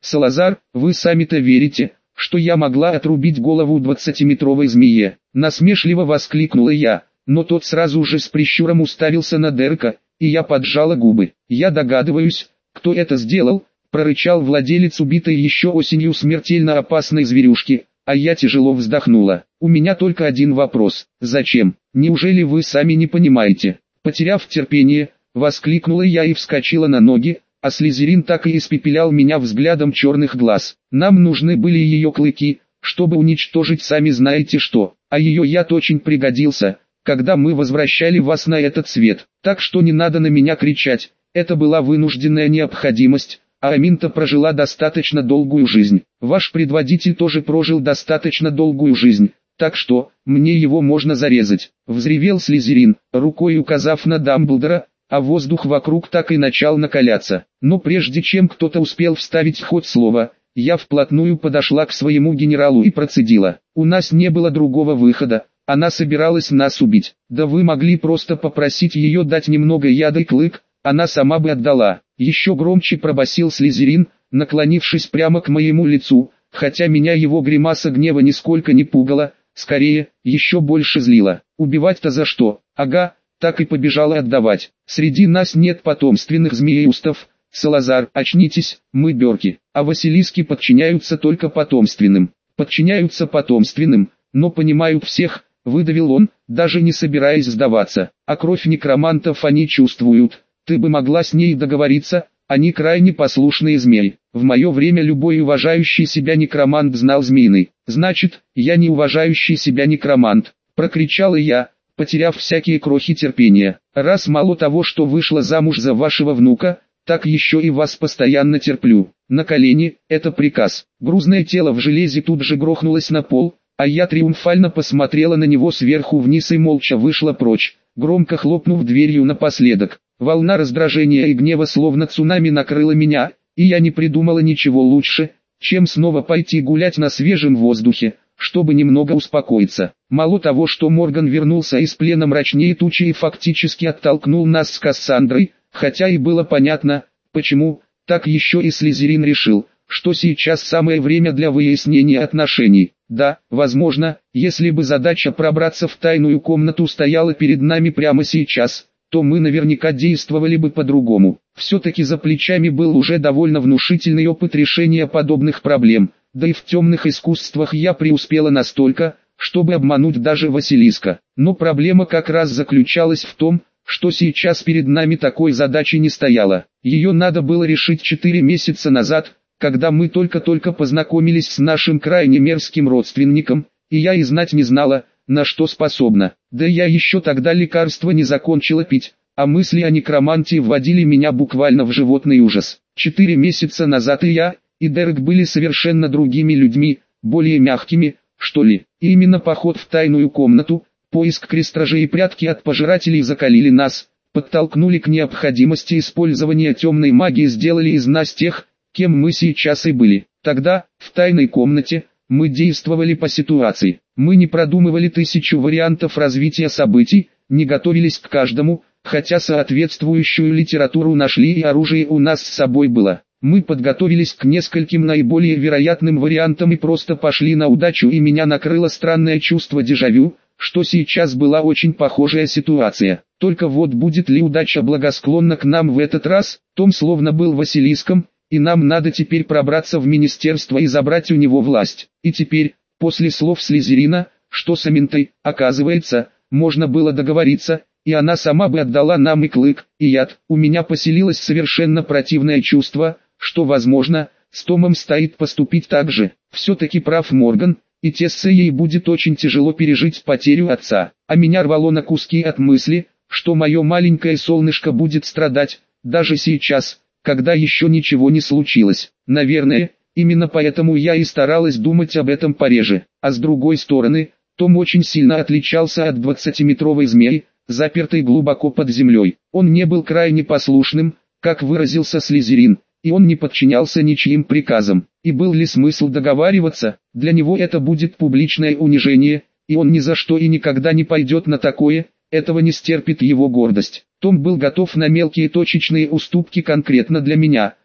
Салазар, вы сами-то верите, что я могла отрубить голову 20-метровой змее? Насмешливо воскликнула я, но тот сразу же с прищуром уставился на Дерека, и я поджала губы. Я догадываюсь, кто это сделал, прорычал владелец убитой еще осенью смертельно опасной зверюшки, а я тяжело вздохнула. У меня только один вопрос: зачем? Неужели вы сами не понимаете? Потеряв терпение, воскликнула я и вскочила на ноги, а Слизерин так и испепелял меня взглядом черных глаз. Нам нужны были ее клыки, чтобы уничтожить сами знаете что, а ее яд очень пригодился, когда мы возвращали вас на этот свет. Так что не надо на меня кричать, это была вынужденная необходимость, а Аминта прожила достаточно долгую жизнь. Ваш предводитель тоже прожил достаточно долгую жизнь, так что, мне его можно зарезать. Взревел Слизерин, рукой указав на Дамблдора, а воздух вокруг так и начал накаляться. Но прежде чем кто-то успел вставить в ход слово, я вплотную подошла к своему генералу и процедила: у нас не было другого выхода, она собиралась нас убить. Да вы могли просто попросить ее дать немного яда и клык, она сама бы отдала. Еще громче пробасил Слизерин, наклонившись прямо к моему лицу, хотя меня его гримаса гнева нисколько не пугала, скорее, еще больше злила. Убивать-то за что? Ага, так и побежала отдавать. Среди нас нет потомственных змееустов. Салазар, очнитесь, мы берки, а Василиски подчиняются только потомственным. Подчиняются потомственным, но понимают всех, выдавил он, даже не собираясь сдаваться. А кровь некромантов они чувствуют. Ты бы могла с ней договориться, они крайне послушные змеи. В мое время любой уважающий себя некромант знал змеиный. Значит, я не уважающий себя некромант, прокричала я, потеряв всякие крохи терпения. Раз мало того, что вышла замуж за вашего внука, так еще и вас постоянно терплю. На колени, это приказ. Грузное тело в железе тут же грохнулось на пол, а я триумфально посмотрела на него сверху вниз и молча вышла прочь, громко хлопнув дверью напоследок. Волна раздражения и гнева словно цунами накрыла меня, и я не придумала ничего лучше, чем снова пойти гулять на свежем воздухе, чтобы немного успокоиться. Мало того, что Морган вернулся из плена мрачнее тучи и фактически оттолкнул нас с Кассандрой, хотя и было понятно, почему, так еще и Слизерин решил, что сейчас самое время для выяснения отношений. Да, возможно, если бы задача пробраться в тайную комнату стояла перед нами прямо сейчас, то мы наверняка действовали бы по-другому. Все-таки за плечами был уже довольно внушительный опыт решения подобных проблем, да и в темных искусствах я преуспела настолько, чтобы обмануть даже Василиска. Но проблема как раз заключалась в том, что сейчас перед нами такой задачи не стояло. Ее надо было решить 4 месяца назад, когда мы только-только познакомились с нашим крайне мерзким родственником, и я и знать не знала, на что способна. Да я еще тогда лекарства не закончила пить, а мысли о некромантии вводили меня буквально в животный ужас. 4 месяца назад и я, и Дерек были совершенно другими людьми, более мягкими, что ли. И именно поход в тайную комнату, поиск крестражей и прятки от пожирателей закалили нас, подтолкнули к необходимости использования темной магии, сделали из нас тех, кем мы сейчас и были. Тогда, в тайной комнате, мы действовали по ситуации. Мы не продумывали 1000 вариантов развития событий, не готовились к каждому, хотя соответствующую литературу нашли и оружие у нас с собой было. Мы подготовились к нескольким наиболее вероятным вариантам и просто пошли на удачу, и меня накрыло странное чувство дежавю, что сейчас была очень похожая ситуация. Только вот будет ли удача благосклонна к нам в этот раз? Том словно был Василиском, и нам надо теперь пробраться в министерство и забрать у него власть. И теперь, после слов Слизерина, что с Аминтой, оказывается, можно было договориться, и она сама бы отдала нам и клык, и яд. У меня поселилось совершенно противное чувство, что, возможно, с Томом стоит поступить так же. Все-таки прав Морган, и Тессе ей будет очень тяжело пережить потерю отца. А меня рвало на куски от мысли, что мое маленькое солнышко будет страдать, даже сейчас, когда еще ничего не случилось. Наверное, именно поэтому я и старалась думать об этом пореже. А с другой стороны, Том очень сильно отличался от 20-метровой змеи, запертой глубоко под землей. Он не был крайне послушным, как выразился Слизерин, и он не подчинялся ничьим приказам. И был ли смысл договариваться? Для него это будет публичное унижение, и он ни за что и никогда не пойдет на такое, этого не стерпит его гордость. Том был готов на мелкие точечные уступки конкретно для меня,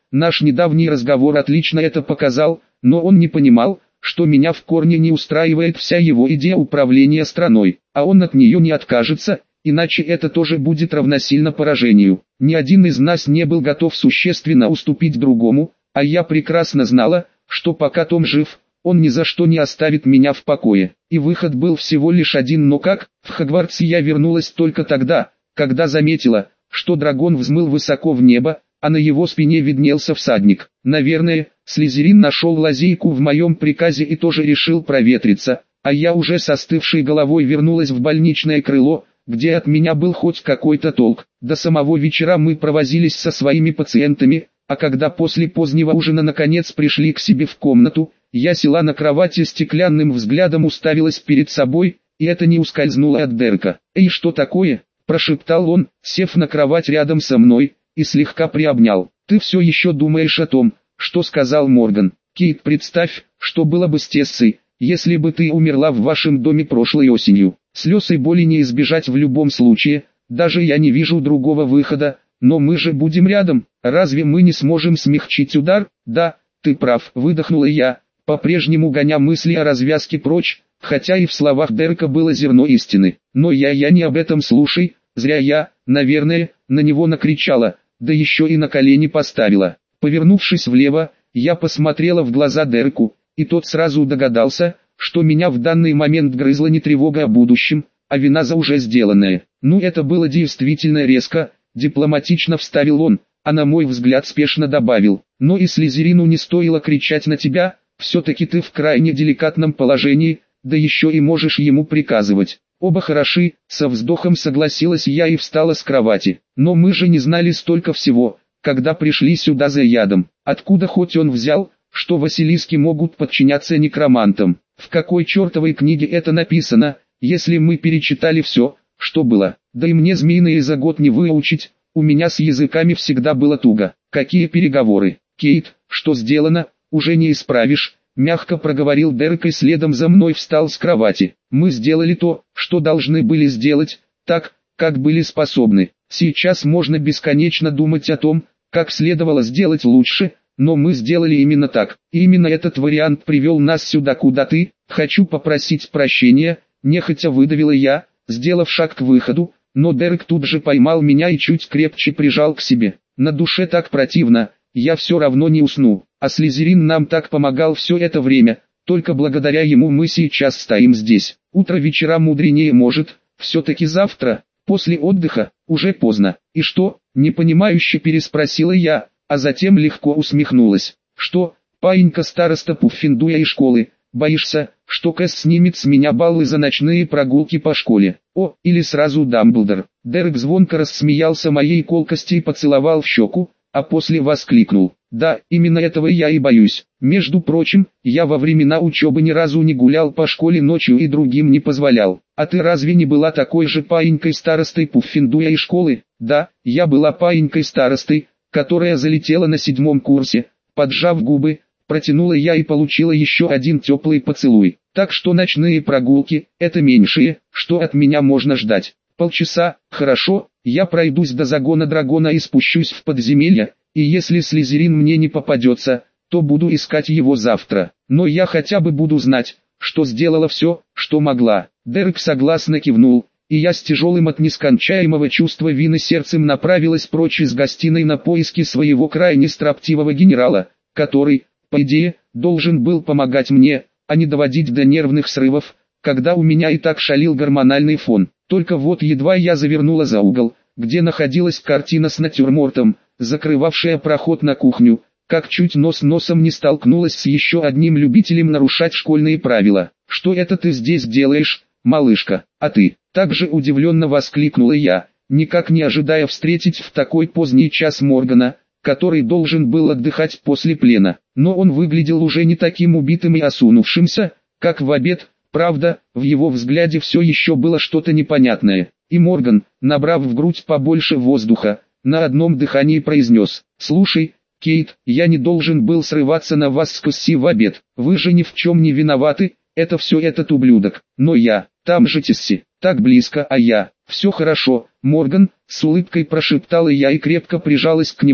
Наш недавний разговор отлично это показал, но он не понимал, что меня в корне не устраивает вся его идея управления страной, а он от нее не откажется, иначе это тоже будет равносильно поражению. Ни один из нас не был готов существенно уступить другому, а я прекрасно знала, что пока Том жив, он ни за что не оставит меня в покое. И выход был всего лишь один, но как? В Хогвартс я вернулась только тогда, когда заметила, что дракон взмыл высоко в небо, а на его спине виднелся всадник. Наверное, Слизерин нашел лазейку в моем приказе и тоже решил проветриться, а я уже с остывшей головой вернулась в больничное крыло, где от меня был хоть какой-то толк. До самого вечера мы провозились со своими пациентами, а когда после позднего ужина наконец пришли к себе в комнату, я села на кровати, стеклянным взглядом уставилась перед собой, и это не ускользнуло от Дерека. «Эй, что такое?» – прошептал он, сев на кровать рядом со мной, и слегка приобнял. «Ты все еще думаешь о том, что сказал Морган? Кейт, представь, что было бы с Тессой, если бы ты умерла в вашем доме прошлой осенью. Слез и боли не избежать в любом случае, даже я не вижу другого выхода, но мы же будем рядом, разве мы не сможем смягчить удар?» «Да, ты прав», – выдохнула я, по-прежнему гоня мысли о развязке прочь, хотя и в словах Дерека было зерно истины. «Но я не об этом, слушай, зря я, наверное, на него накричала, да еще и на колени поставила». Повернувшись влево, я посмотрела в глаза Дереку, и тот сразу догадался, что меня в данный момент грызла не тревога о будущем, а вина за уже сделанное. «Ну, это было действительно резко», – дипломатично вставил он, а на мой взгляд спешно добавил: «но и Слизерину не стоило кричать на тебя, все-таки ты в крайне деликатном положении, да еще и можешь ему приказывать». «Оба хороши», – со вздохом согласилась я и встала с кровати. «Но мы же не знали столько всего, когда пришли сюда за ядом. Откуда хоть он взял, что Василиски могут подчиняться некромантам? В какой чертовой книге это написано, если мы перечитали все, что было? Да и мне змеиные за год не выучить, у меня с языками всегда было туго». «Какие переговоры? Кейт, что сделано, уже не исправишь», – мягко проговорил Дерек и следом за мной встал с кровати. «Мы сделали то, что должны были сделать, так, как были способны. Сейчас можно бесконечно думать о том, как следовало сделать лучше, но мы сделали именно так. И именно этот вариант привел нас сюда, куда ты. Хочу попросить прощения», – нехотя выдавила я, сделав шаг к выходу, но Дерек тут же поймал меня и чуть крепче прижал к себе. «На душе так противно, я все равно не усну, а Слизерин нам так помогал все это время, только благодаря ему мы сейчас стоим здесь. Утро вечера мудренее, может, все-таки завтра, после отдыха, уже поздно». «И что?» – непонимающе переспросила я, а затем легко усмехнулась. «Что, паинька староста Пуффиндуя и школы, боишься, что Кэс снимет с меня баллы за ночные прогулки по школе? О, или сразу Дамблдор?» Дерек звонко рассмеялся моей колкости и поцеловал в щеку, а после воскликнул: «Да, именно этого я и боюсь. Между прочим, я во времена учебы ни разу не гулял по школе ночью и другим не позволял. А ты разве не была такой же паинькой старостой Пуффиндуя и школы?» «Да, я была паинькой старостой, которая залетела на 7-м курсе», поджав губы, протянула я и получила еще один теплый поцелуй. «Так что ночные прогулки – это меньшее, что от меня можно ждать. Полчаса, хорошо, я пройдусь до загона дракона и спущусь в подземелье, и если Слизерин мне не попадется, то буду искать его завтра. Но я хотя бы буду знать, что сделала все, что могла». Дерек согласно кивнул, и я с тяжелым от нескончаемого чувства вины сердцем направилась прочь из гостиной на поиски своего крайне строптивого генерала, который, по идее, должен был помогать мне, а не доводить до нервных срывов, когда у меня и так шалил гормональный фон. Только вот едва я завернула за угол, где находилась картина с натюрмортом, закрывавшая проход на кухню, как чуть нос носом не столкнулась с еще одним любителем нарушать школьные правила. «Что это ты здесь делаешь, малышка? А ты?» Также удивленно воскликнула я, никак не ожидая встретить в такой поздний час Моргана, который должен был отдыхать после плена. Но он выглядел уже не таким убитым и осунувшимся, как в обед. Правда, в его взгляде все еще было что-то непонятное. И Морган, набрав в грудь побольше воздуха, на одном дыхании произнес: «Слушай, Кейт, я не должен был срываться на вас с Касси в обед. Вы же ни в чем не виноваты, это все этот ублюдок. Но я, там же Тесси, так близко, а я...» «Все хорошо, Морган», с улыбкой прошептала я и крепко прижалась к нему,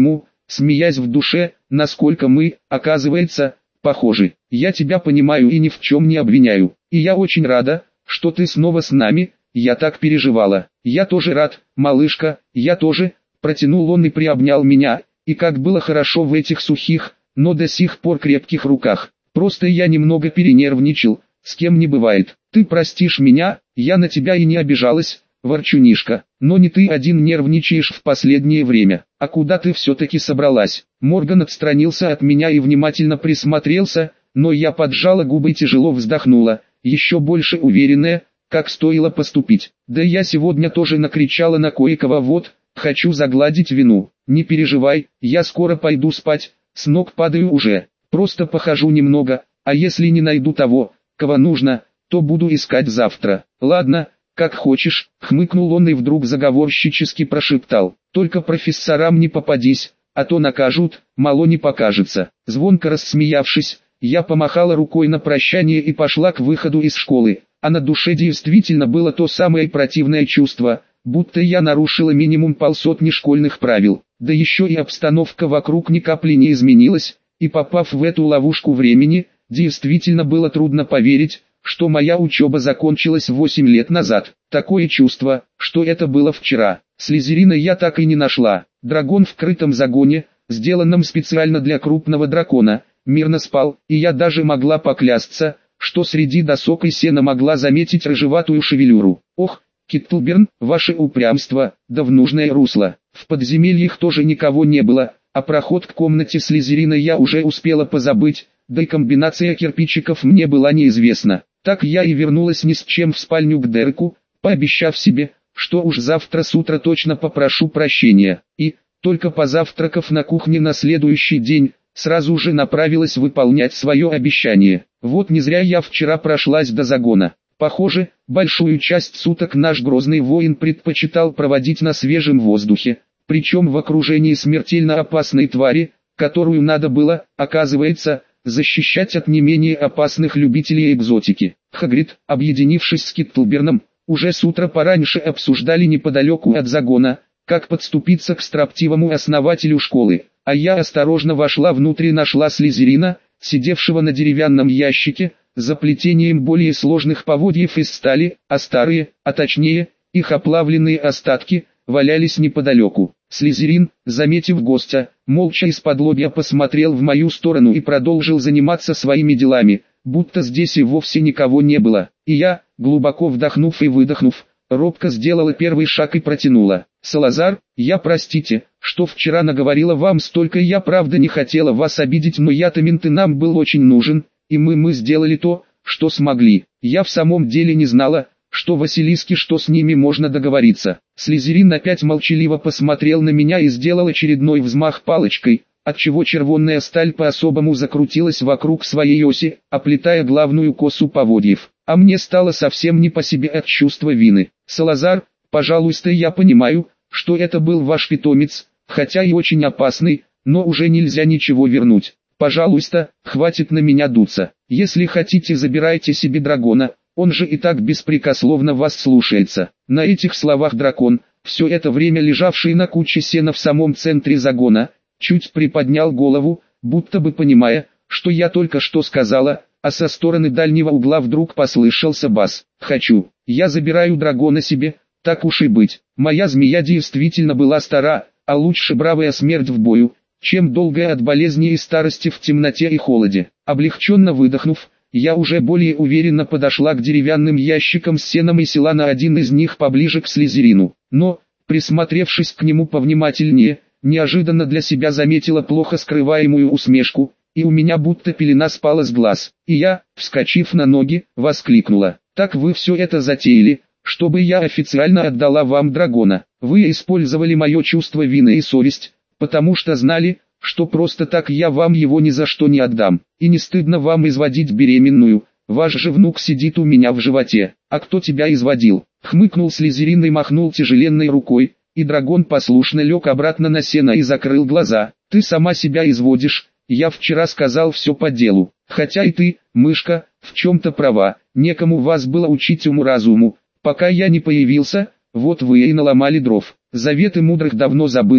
смеясь в душе, насколько мы, оказывается, похожи. Я тебя понимаю и ни в чем не обвиняю. И я очень рада, что ты снова с нами, я так переживала. Я тоже рад, малышка, я тоже, протянул он и приобнял меня, и как было хорошо в этих сухих, но до сих пор крепких руках. Просто я немного перенервничал, с кем не бывает. Ты простишь меня, я на тебя и не обижалась, ворчунишка. Но не ты один нервничаешь в последнее время. А куда ты все-таки собралась? Морган отстранился от меня и внимательно присмотрелся, но я поджала губы и тяжело вздохнула, еще больше уверенная, как стоило поступить. Да я сегодня тоже накричала на кое-кого, вот, хочу загладить вину. Не переживай, я скоро пойду спать, с ног падаю уже. Просто похожу немного, а если не найду того, кого нужно, то буду искать завтра. Ладно, как хочешь, хмыкнул он и вдруг заговорщически прошептал. Только профессорам не попадись, а то накажут, мало не покажется. Звонко рассмеявшись, я помахала рукой на прощание и пошла к выходу из школы. А на душе действительно было то самое противное чувство, будто я нарушила минимум полсотни школьных правил. Да еще и обстановка вокруг ни капли не изменилась, и попав в эту ловушку времени, действительно было трудно поверить, что моя учеба закончилась 8 лет назад. Такое чувство, что это было вчера. Слизерина я так и не нашла. Дракон в крытом загоне, сделанном специально для крупного дракона, мирно спал, и я даже могла поклясться, что среди досок и сена могла заметить рыжеватую шевелюру. Ох, Киттлберн, ваше упрямство, да в нужное русло. В подземельях тоже никого не было, а проход к комнате Слизерина я уже успела позабыть, да и комбинация кирпичиков мне была неизвестна. Так я и вернулась ни с чем в спальню к Дереку, пообещав себе, что уж завтра с утра точно попрошу прощения. И, только позавтракав на кухне на следующий день, сразу же направилась выполнять свое обещание. Вот не зря я вчера прошлась до загона. Похоже, большую часть суток наш грозный воин предпочитал проводить на свежем воздухе, причем в окружении смертельно опасной твари, которую надо было, оказывается, защищать от не менее опасных любителей экзотики. Хагрид, объединившись с Киттлберном, уже с утра пораньше обсуждали неподалеку от загона, как подступиться к строптивому основателю школы, а я осторожно вошла внутрь и нашла Слизерина, сидевшего на деревянном ящике, за плетением более сложных поводьев из стали, а старые, а точнее, их оплавленные остатки, валялись неподалеку. Слизерин, заметив гостя, молча из-под-лобья посмотрел в мою сторону и продолжил заниматься своими делами, будто здесь и вовсе никого не было. И я, глубоко вдохнув и выдохнув, робко сделала первый шаг и протянула. «Салазар, я простите, что вчера наговорила вам столько, я правда не хотела вас обидеть, но я-то менты нам был очень нужен, и мы сделали то, что смогли. Я в самом деле не знала, что Василиски, что с ними можно договориться». Слизерин опять молчаливо посмотрел на меня и сделал очередной взмах палочкой, отчего червонная сталь по-особому закрутилась вокруг своей оси, оплетая главную косу поводьев. А мне стало совсем не по себе от чувства вины. «Салазар, пожалуйста, я понимаю, что это был ваш питомец, хотя и очень опасный, но уже нельзя ничего вернуть. Пожалуйста, хватит на меня дуться. Если хотите, забирайте себе дракона, он же и так беспрекословно вас слушается». На этих словах дракон, все это время лежавший на куче сена в самом центре загона, чуть приподнял голову, будто бы понимая, что я только что сказала, а со стороны дальнего угла вдруг послышался бас. «Хочу, я забираю дракона себе, так уж и быть. Моя змея действительно была стара, а лучше бравая смерть в бою, чем долгая от болезни и старости в темноте и холоде». Облегченно выдохнув, я уже более уверенно подошла к деревянным ящикам с сеном и села на один из них поближе к Слизерину. Но, присмотревшись к нему повнимательнее, неожиданно для себя заметила плохо скрываемую усмешку, и у меня будто пелена спала с глаз. И я, вскочив на ноги, воскликнула: «Так вы все это затеяли, чтобы я официально отдала вам дракона? Вы использовали мое чувство вины и совесть, потому что знали, что просто так я вам его ни за что не отдам. И не стыдно вам изводить беременную, ваш же внук сидит у меня в животе. А кто тебя изводил?» Хмыкнул Слизерин и махнул тяжеленной рукой, и дракон послушно лег обратно на сено и закрыл глаза. «Ты сама себя изводишь, я вчера сказал все по делу. Хотя и ты, мышка, в чем-то права, некому вас было учить уму-разуму, пока я не появился, вот вы и наломали дров. Заветы мудрых давно забыты,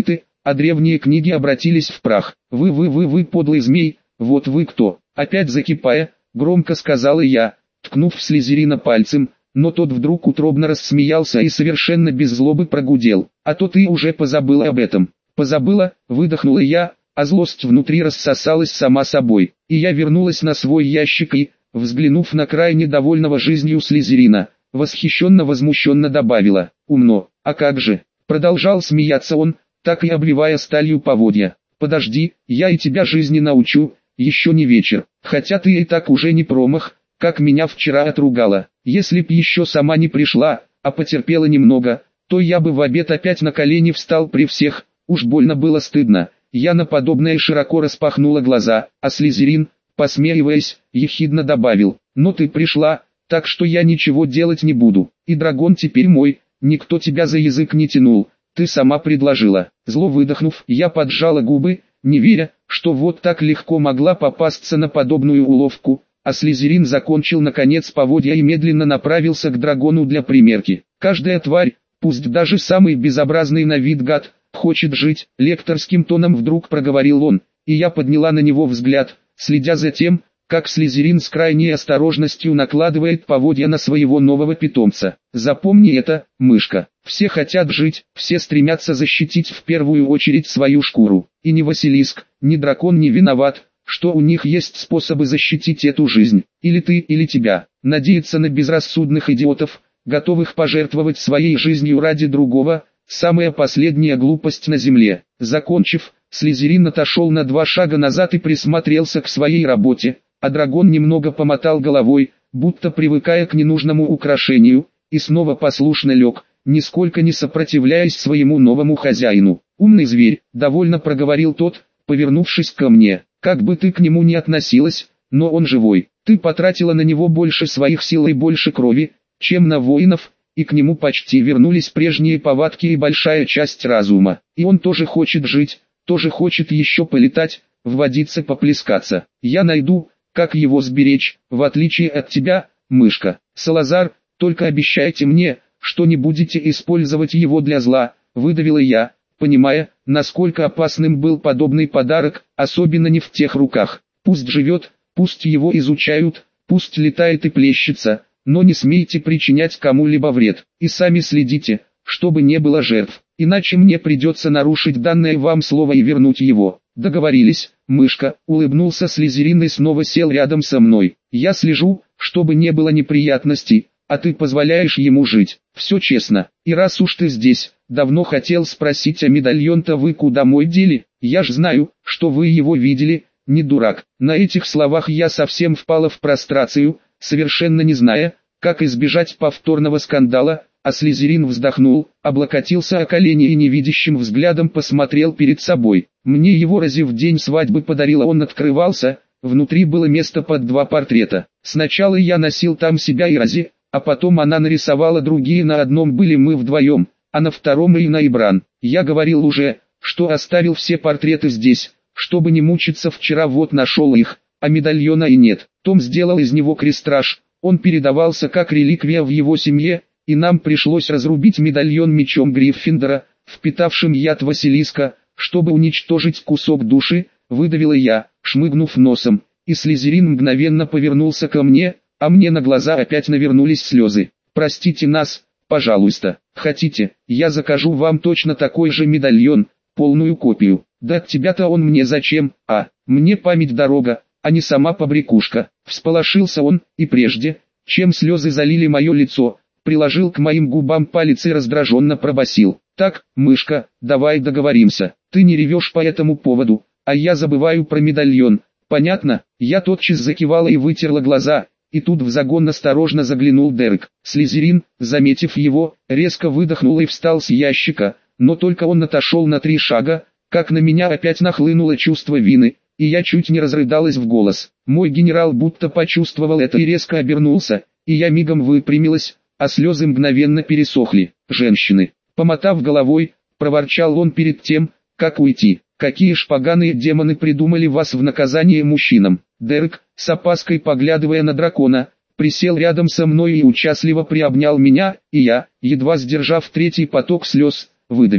а древние книги обратились в прах. Вы, подлый змей, вот вы кто? Опять закипая, громко сказала я, ткнув в Слизерина пальцем, но тот вдруг утробно рассмеялся и совершенно без злобы прогудел. А то ты уже позабыла об этом. Позабыла, выдохнула я, а злость внутри рассосалась сама собой. И я вернулась на свой ящик и, взглянув на крайне довольного жизнью Слизерина, восхищенно-возмущенно добавила: «Умно, а как же?» Продолжал смеяться он, так и обливая сталью поводья. «Подожди, я и тебя жизни научу, еще не вечер, хотя ты и так уже не промах, как меня вчера отругала. Если б еще сама не пришла, а потерпела немного, то я бы в обед опять на колени встал при всех, уж больно было стыдно». Я на подобное широко распахнула глаза, а Слизерин, посмеиваясь, ехидно добавил: «Но ты пришла, так что я ничего делать не буду, и дракон теперь мой, никто тебя за язык не тянул, ты сама предложила». Зло выдохнув, я поджала губы, не веря, что вот так легко могла попасться на подобную уловку, а Слизерин закончил наконец поводья и медленно направился к дракону для примерки. «Каждая тварь, пусть даже самый безобразный на вид гад, хочет жить», лекторским тоном вдруг проговорил он, и я подняла на него взгляд, следя за тем, как Слизерин с крайней осторожностью накладывает поводья на своего нового питомца. «Запомни это, мышка, все хотят жить, все стремятся защитить в первую очередь свою шкуру, и ни Василиск, ни дракон не виноват, что у них есть способы защитить эту жизнь, или ты, или тебя. Надеяться на безрассудных идиотов, готовых пожертвовать своей жизнью ради другого, самая последняя глупость на земле». Закончив, Слизерин отошел на 2 шага назад и присмотрелся к своей работе, а дракон немного помотал головой, будто привыкая к ненужному украшению, и снова послушно лег, нисколько не сопротивляясь своему новому хозяину. «Умный зверь», — довольно проговорил тот, повернувшись ко мне, «как бы ты к нему ни относилась, но он живой. Ты потратила на него больше своих сил и больше крови, чем на воинов, и к нему почти вернулись прежние повадки и большая часть разума. И он тоже хочет жить, тоже хочет еще полетать, водиться, поплескаться. Я найду, как его сберечь, в отличие от тебя, мышка. Салазар, только обещайте мне, что не будете использовать его для зла», — выдавила я, понимая, насколько опасным был подобный подарок, особенно не в тех руках. «Пусть живет, пусть его изучают, пусть летает и плещется, но не смейте причинять кому-либо вред, и сами следите, чтобы не было жертв, иначе мне придется нарушить данное вам слово и вернуть его». «Договорились, мышка», — улыбнулся Слизерин и снова сел рядом со мной. «Я слежу, чтобы не было неприятностей, а ты позволяешь ему жить. Все честно. И раз уж ты здесь, давно хотел спросить, а медальон-то вы куда мой дели? Я ж знаю, что вы его видели, не дурак». На этих словах я совсем впала в прострацию, совершенно не зная, как избежать повторного скандала, а Слизерин вздохнул, облокотился о колени и невидящим взглядом посмотрел перед собой. Мне его Рози в день свадьбы подарила, он открывался, внутри было место под 2 портрета. Сначала я носил там себя и Рози, а потом она нарисовала другие, на одном были мы вдвоем, а на втором и Наибран. Я говорил уже, что оставил все портреты здесь, чтобы не мучиться, вчера вот нашел их, а медальона и нет. Том сделал из него крестраж, он передавался как реликвия в его семье, и нам пришлось разрубить медальон мечом Гриффиндора, впитавшим яд Василиска, чтобы уничтожить кусок души, выдавила я, шмыгнув носом, и Слизерин мгновенно повернулся ко мне, а мне на глаза опять навернулись слезы. «Простите нас, пожалуйста, хотите, я закажу вам точно такой же медальон, полную копию». «Да от тебя-то он мне зачем, мне память дорога, а не сама побрякушка». Всполошился он, и прежде, чем слезы залили мое лицо, приложил к моим губам палец и раздраженно пробасил: «Так, мышка, давай договоримся, ты не ревешь по этому поводу, а я забываю про медальон, понятно?» Я тотчас закивала и вытерла глаза, и тут в загон осторожно заглянул Дерек. Слизерин, заметив его, резко выдохнул и встал с ящика, но только он отошел на 3 шага, как на меня опять нахлынуло чувство вины, и я чуть не разрыдалась в голос. Мой генерал будто почувствовал это и резко обернулся, и я мигом выпрямилась, а слезы мгновенно пересохли. «Женщины!» Помотав головой, проворчал он перед тем, как уйти. «Какие ж поганые демоны придумали вас в наказание мужчинам!» Дерек, с опаской поглядывая на дракона, присел рядом со мной и участливо приобнял меня, и я, едва сдержав 3-й поток слез, выдавила: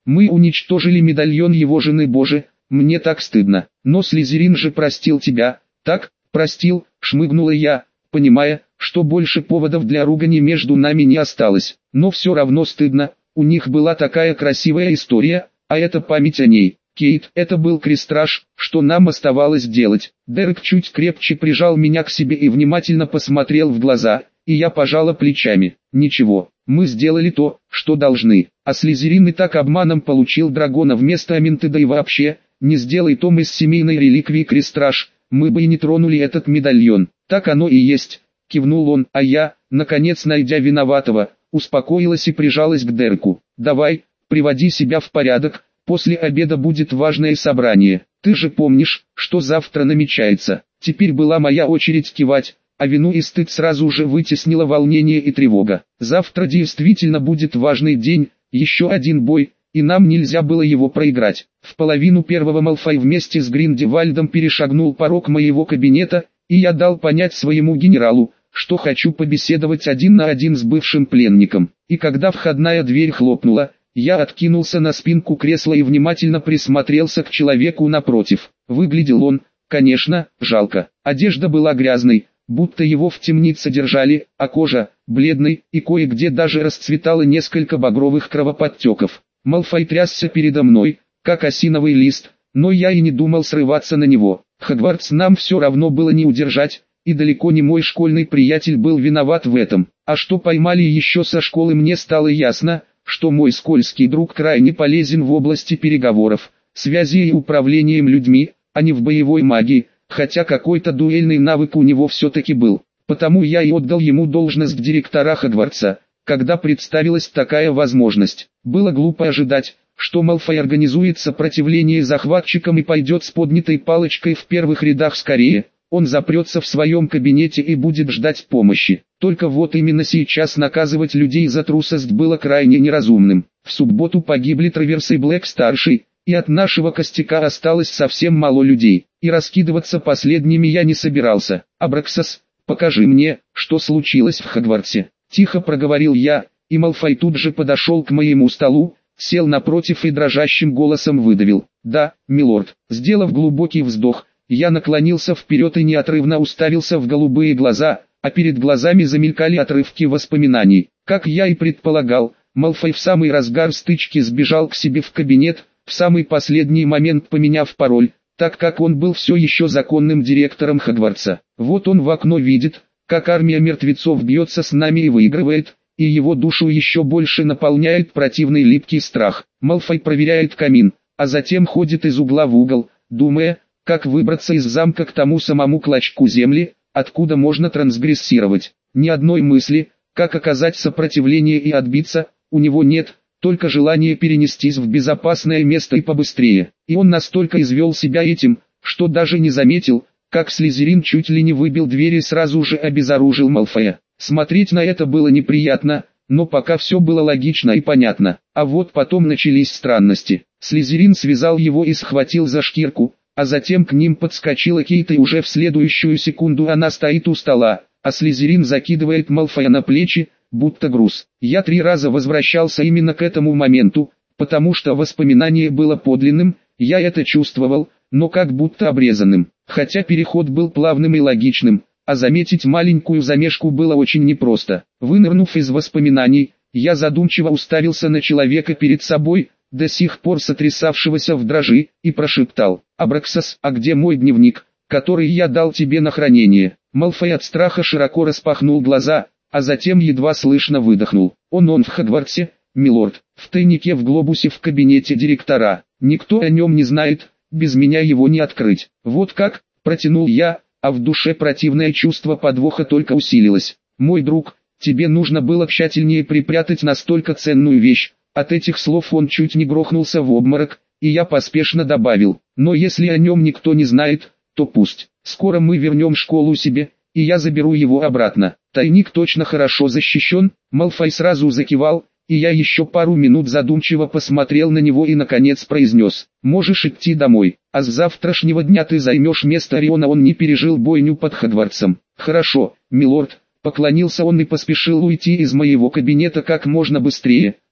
Мы уничтожили медальон его жены, боже, мне так стыдно. Но Слизерин же простил тебя, так, простил, шмыгнула я, понимая, что больше поводов для ругани между нами не осталось. Но все равно стыдно, у них была такая красивая история, а это память о ней. Кейт, это был крестраж, что нам оставалось делать? Дерек чуть крепче прижал меня к себе и внимательно посмотрел в глаза, и я пожала плечами. Ничего, мы сделали то, что должны. А Слизерин и так обманом получил дракона вместо Аминтеда, и вообще, не сделай Том из семейной реликвии крестраж, мы бы и не тронули этот медальон. Так оно и есть, кивнул он, а я, наконец найдя виноватого, успокоилась и прижалась к Дереку. Давай, приводи себя в порядок. После обеда будет важное собрание. Ты же помнишь, что завтра намечается. Теперь была моя очередь кивать, а вину и стыд сразу же вытеснило волнение и тревога. Завтра действительно будет важный день, еще один бой, и нам нельзя было его проиграть. В половину первого Малфой вместе с Гриндевальдом перешагнул порог моего кабинета, и я дал понять своему генералу, что хочу побеседовать один на один с бывшим пленником. И когда входная дверь хлопнула, я откинулся на спинку кресла и внимательно присмотрелся к человеку напротив. Выглядел он, конечно, жалко. Одежда была грязной, будто его в темнице держали, а кожа, бледной, и кое-где даже расцветало несколько багровых кровоподтеков. Малфой трясся передо мной, как осиновый лист, но я и не думал срываться на него. Хогвартс нам все равно было не удержать, и далеко не мой школьный приятель был виноват в этом. А что поймали еще со школы, мне стало ясно, что мой скользкий друг крайне полезен в области переговоров, связи и управлением людьми, а не в боевой магии, хотя какой-то дуэльный навык у него все-таки был. Потому я и отдал ему должность директора Хогвартса, когда представилась такая возможность. Было глупо ожидать, что Малфой организует сопротивление захватчикам и пойдет с поднятой палочкой в первых рядах скорее. Он запрется в своем кабинете и будет ждать помощи. Только вот именно сейчас наказывать людей за трусость было крайне неразумным. В субботу погибли Траверс и Блэк-старший, и от нашего костяка осталось совсем мало людей. И раскидываться последними я не собирался. «Абраксас, покажи мне, что случилось в Хогвартсе», — тихо проговорил я, и Малфой тут же подошел к моему столу, сел напротив и дрожащим голосом выдавил: «Да, милорд». Сделав глубокий вздох, я наклонился вперед и неотрывно уставился в голубые глаза, а перед глазами замелькали отрывки воспоминаний. Как я и предполагал, Малфой в самый разгар стычки сбежал к себе в кабинет, в самый последний момент поменяв пароль, так как он был все еще законным директором Хогвартса. Вот он в окно видит, как армия мертвецов бьется с нами и выигрывает, и его душу еще больше наполняет противный липкий страх. Малфой проверяет камин, а затем ходит из угла в угол, думая, как выбраться из замка к тому самому клочку земли, откуда можно трансгрессировать. Ни одной мысли, как оказать сопротивление и отбиться, у него нет, только желание перенестись в безопасное место и побыстрее. И он настолько извел себя этим, что даже не заметил, как Слизерин чуть ли не выбил дверь и сразу же обезоружил Малфоя. Смотреть на это было неприятно, но пока все было логично и понятно. А вот потом начались странности. Слизерин связал его и схватил за шкирку, а затем к ним подскочила Кейт, и уже в следующую секунду она стоит у стола, а Слизерин закидывает Малфоя на плечи, будто груз. Я 3 раза возвращался именно к этому моменту, потому что воспоминание было подлинным, я это чувствовал, но как будто обрезанным. Хотя переход был плавным и логичным, а заметить маленькую замешку было очень непросто. Вынырнув из воспоминаний, я задумчиво уставился на человека перед собой, до сих пор сотрясавшегося в дрожи, и прошептал: «Абраксас, а где мой дневник, который я дал тебе на хранение?» Малфой от страха широко распахнул глаза, а затем едва слышно выдохнул: Он в Хогвартсе, милорд, в тайнике в глобусе в кабинете директора. Никто о нем не знает, без меня его не открыть». «Вот как?» — протянул я, а в душе противное чувство подвоха только усилилось. «Мой друг, тебе нужно было тщательнее припрятать настолько ценную вещь». От этих слов он чуть не грохнулся в обморок, и я поспешно добавил: «Но если о нем никто не знает, то пусть. Скоро мы вернем школу себе, и я заберу его обратно. Тайник точно хорошо защищен». Малфой сразу закивал, и я еще пару минут задумчиво посмотрел на него и наконец произнес: «Можешь идти домой, а с завтрашнего дня ты займешь место Ориона». Он не пережил бойню под Хогвартсом. «Хорошо, милорд», — поклонился он и поспешил уйти из моего кабинета как можно быстрее,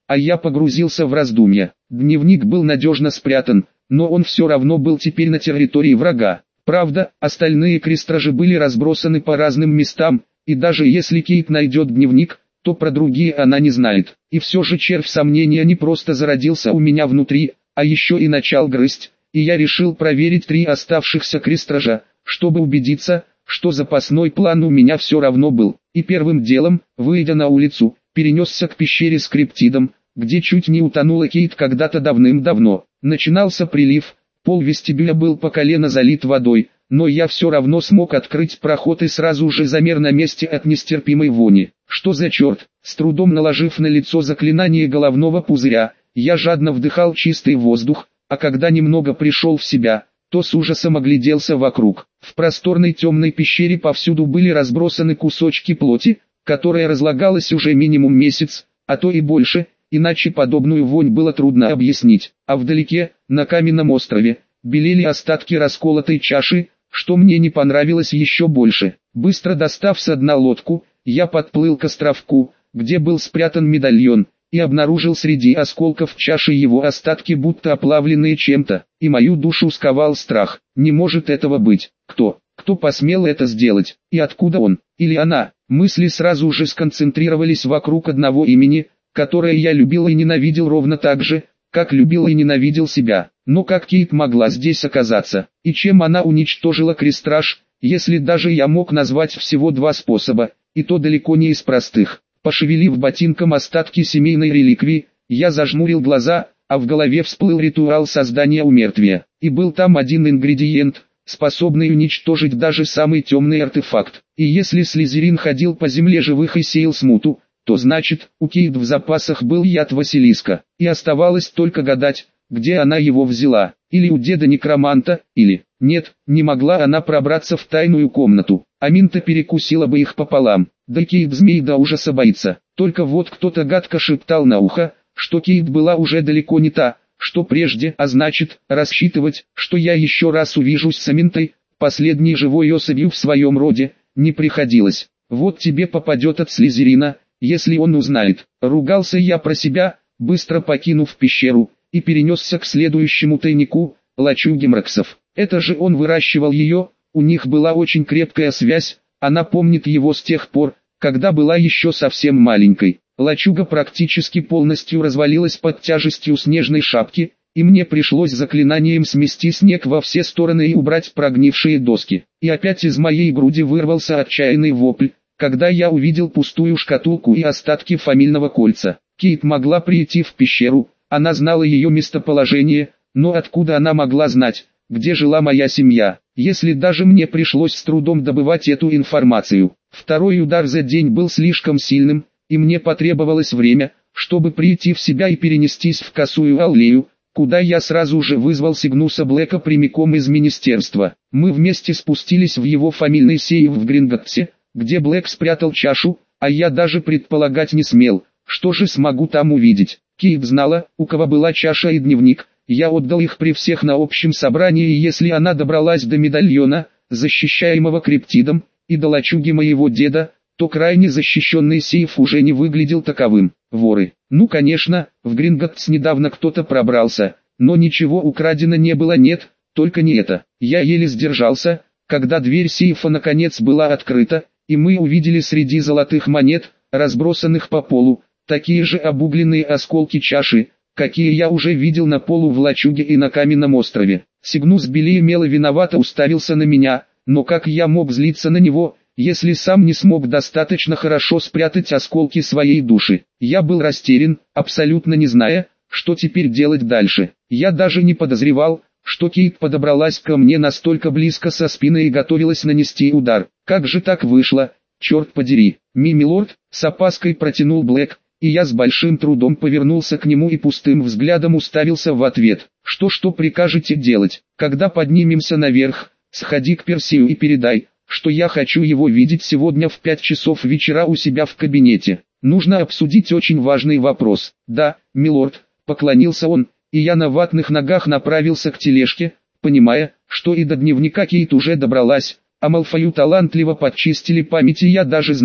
а я погрузился в раздумья. Дневник был надежно спрятан, но он все равно был теперь на территории врага. Правда, остальные крестражи были разбросаны по разным местам, и даже если Кейт найдет дневник, то про другие она не знает. И все же червь сомнения не просто зародился у меня внутри, а еще и начал грызть, и я решил проверить 3 оставшихся крестража, чтобы убедиться, что запасной план у меня все равно был. И первым делом, выйдя на улицу, перенесся к пещере с криптидом, где чуть не утонула Кейт когда-то давным-давно. Начинался прилив, пол вестибюля был по колено залит водой, но я все равно смог открыть проход и сразу же замер на месте от нестерпимой вони. Что за черт? С трудом наложив на лицо заклинание головного пузыря, я жадно вдыхал чистый воздух, а когда немного пришел в себя, то с ужасом огляделся вокруг. В просторной темной пещере повсюду были разбросаны кусочки плоти, которая разлагалась уже минимум месяц, а то и больше, иначе подобную вонь было трудно объяснить. А вдалеке, на каменном острове, белели остатки расколотой чаши, что мне не понравилось еще больше. Быстро достав со дна лодку, я подплыл к островку, где был спрятан медальон, и обнаружил среди осколков чаши его остатки, будто оплавленные чем-то, и мою душу сковал страх. Не может этого быть. Кто посмел это сделать? И откуда он? Или она? Мысли сразу же сконцентрировались вокруг одного имени, которое я любил и ненавидел ровно так же, как любил и ненавидел себя. Но как Кейт могла здесь оказаться? И чем она уничтожила крестраж, если даже я мог назвать всего 2 способа, и то далеко не из простых? Пошевелив ботинком остатки семейной реликвии, я зажмурил глаза, а в голове всплыл ритуал создания умертвия. И был там один ингредиент, способный уничтожить даже самый темный артефакт. И если Слизерин ходил по земле живых и сеял смуту, то значит, у Кейт в запасах был яд Василиска. И оставалось только гадать, где она его взяла. Или у деда-некроманта, или... Нет, не могла она пробраться в тайную комнату. Аминта перекусила бы их пополам. Да Кейт змей до ужаса боится. Только вот кто-то гадко шептал на ухо, что Кейт была уже далеко не та, что прежде, а значит, рассчитывать, что я еще раз увижусь с Аминтой, последней живой особью в своем роде, не приходилось. Вот тебе попадет от Слизерина, если он узнает. Ругался я про себя, быстро покинув пещеру, и перенесся к следующему тайнику, лачуге Мраксов. Это же он выращивал ее, у них была очень крепкая связь, она помнит его с тех пор, когда была еще совсем маленькой. Лачуга практически полностью развалилась под тяжестью снежной шапки, и мне пришлось заклинанием смести снег во все стороны и убрать прогнившие доски. И опять из моей груди вырвался отчаянный вопль, когда я увидел пустую шкатулку и остатки фамильного кольца. Кейт могла прийти в пещеру, она знала ее местоположение, но откуда она могла знать, где жила моя семья, если даже мне пришлось с трудом добывать эту информацию? Второй удар за день был слишком сильным, и мне потребовалось время, чтобы прийти в себя и перенестись в Косую Аллею, куда я сразу же вызвал Сигнуса Блэка прямиком из министерства. Мы вместе спустились в его фамильный сейф в Гринготтсе, где Блэк спрятал чашу, а я даже предполагать не смел, что же смогу там увидеть. Кейт знала, у кого была чаша и дневник. Я отдал их при всех на общем собрании, и если она добралась до медальона, защищаемого криптидом, и до лачуги моего деда, то крайне защищенный сейф уже не выглядел таковым. Воры. Ну конечно, в Гринготтс недавно кто-то пробрался, но ничего украдено не было, нет, только не это. Я еле сдержался, когда дверь сейфа наконец была открыта, и мы увидели среди золотых монет, разбросанных по полу, такие же обугленные осколки чаши, какие я уже видел на полу в лачуге и на каменном острове. Сигнус Белиэмела виновато уставился на меня, но как я мог злиться на него, если сам не смог достаточно хорошо спрятать осколки своей души? Я был растерян, абсолютно не зная, что теперь делать дальше. Я даже не подозревал, что Кейт подобралась ко мне настолько близко со спины и готовилась нанести удар. Как же так вышло, черт подери? Милорд, с опаской протянул Блэк, и я с большим трудом повернулся к нему и пустым взглядом уставился в ответ. Что прикажете делать? Когда поднимемся наверх, сходи к Персию и передай, что я хочу его видеть сегодня в 5 часов вечера у себя в кабинете. Нужно обсудить очень важный вопрос. Да, милорд, поклонился он, и я на ватных ногах направился к тележке, понимая, что и до дневника Кейт уже добралась, а Малфою талантливо подчистили память, и я даже знал,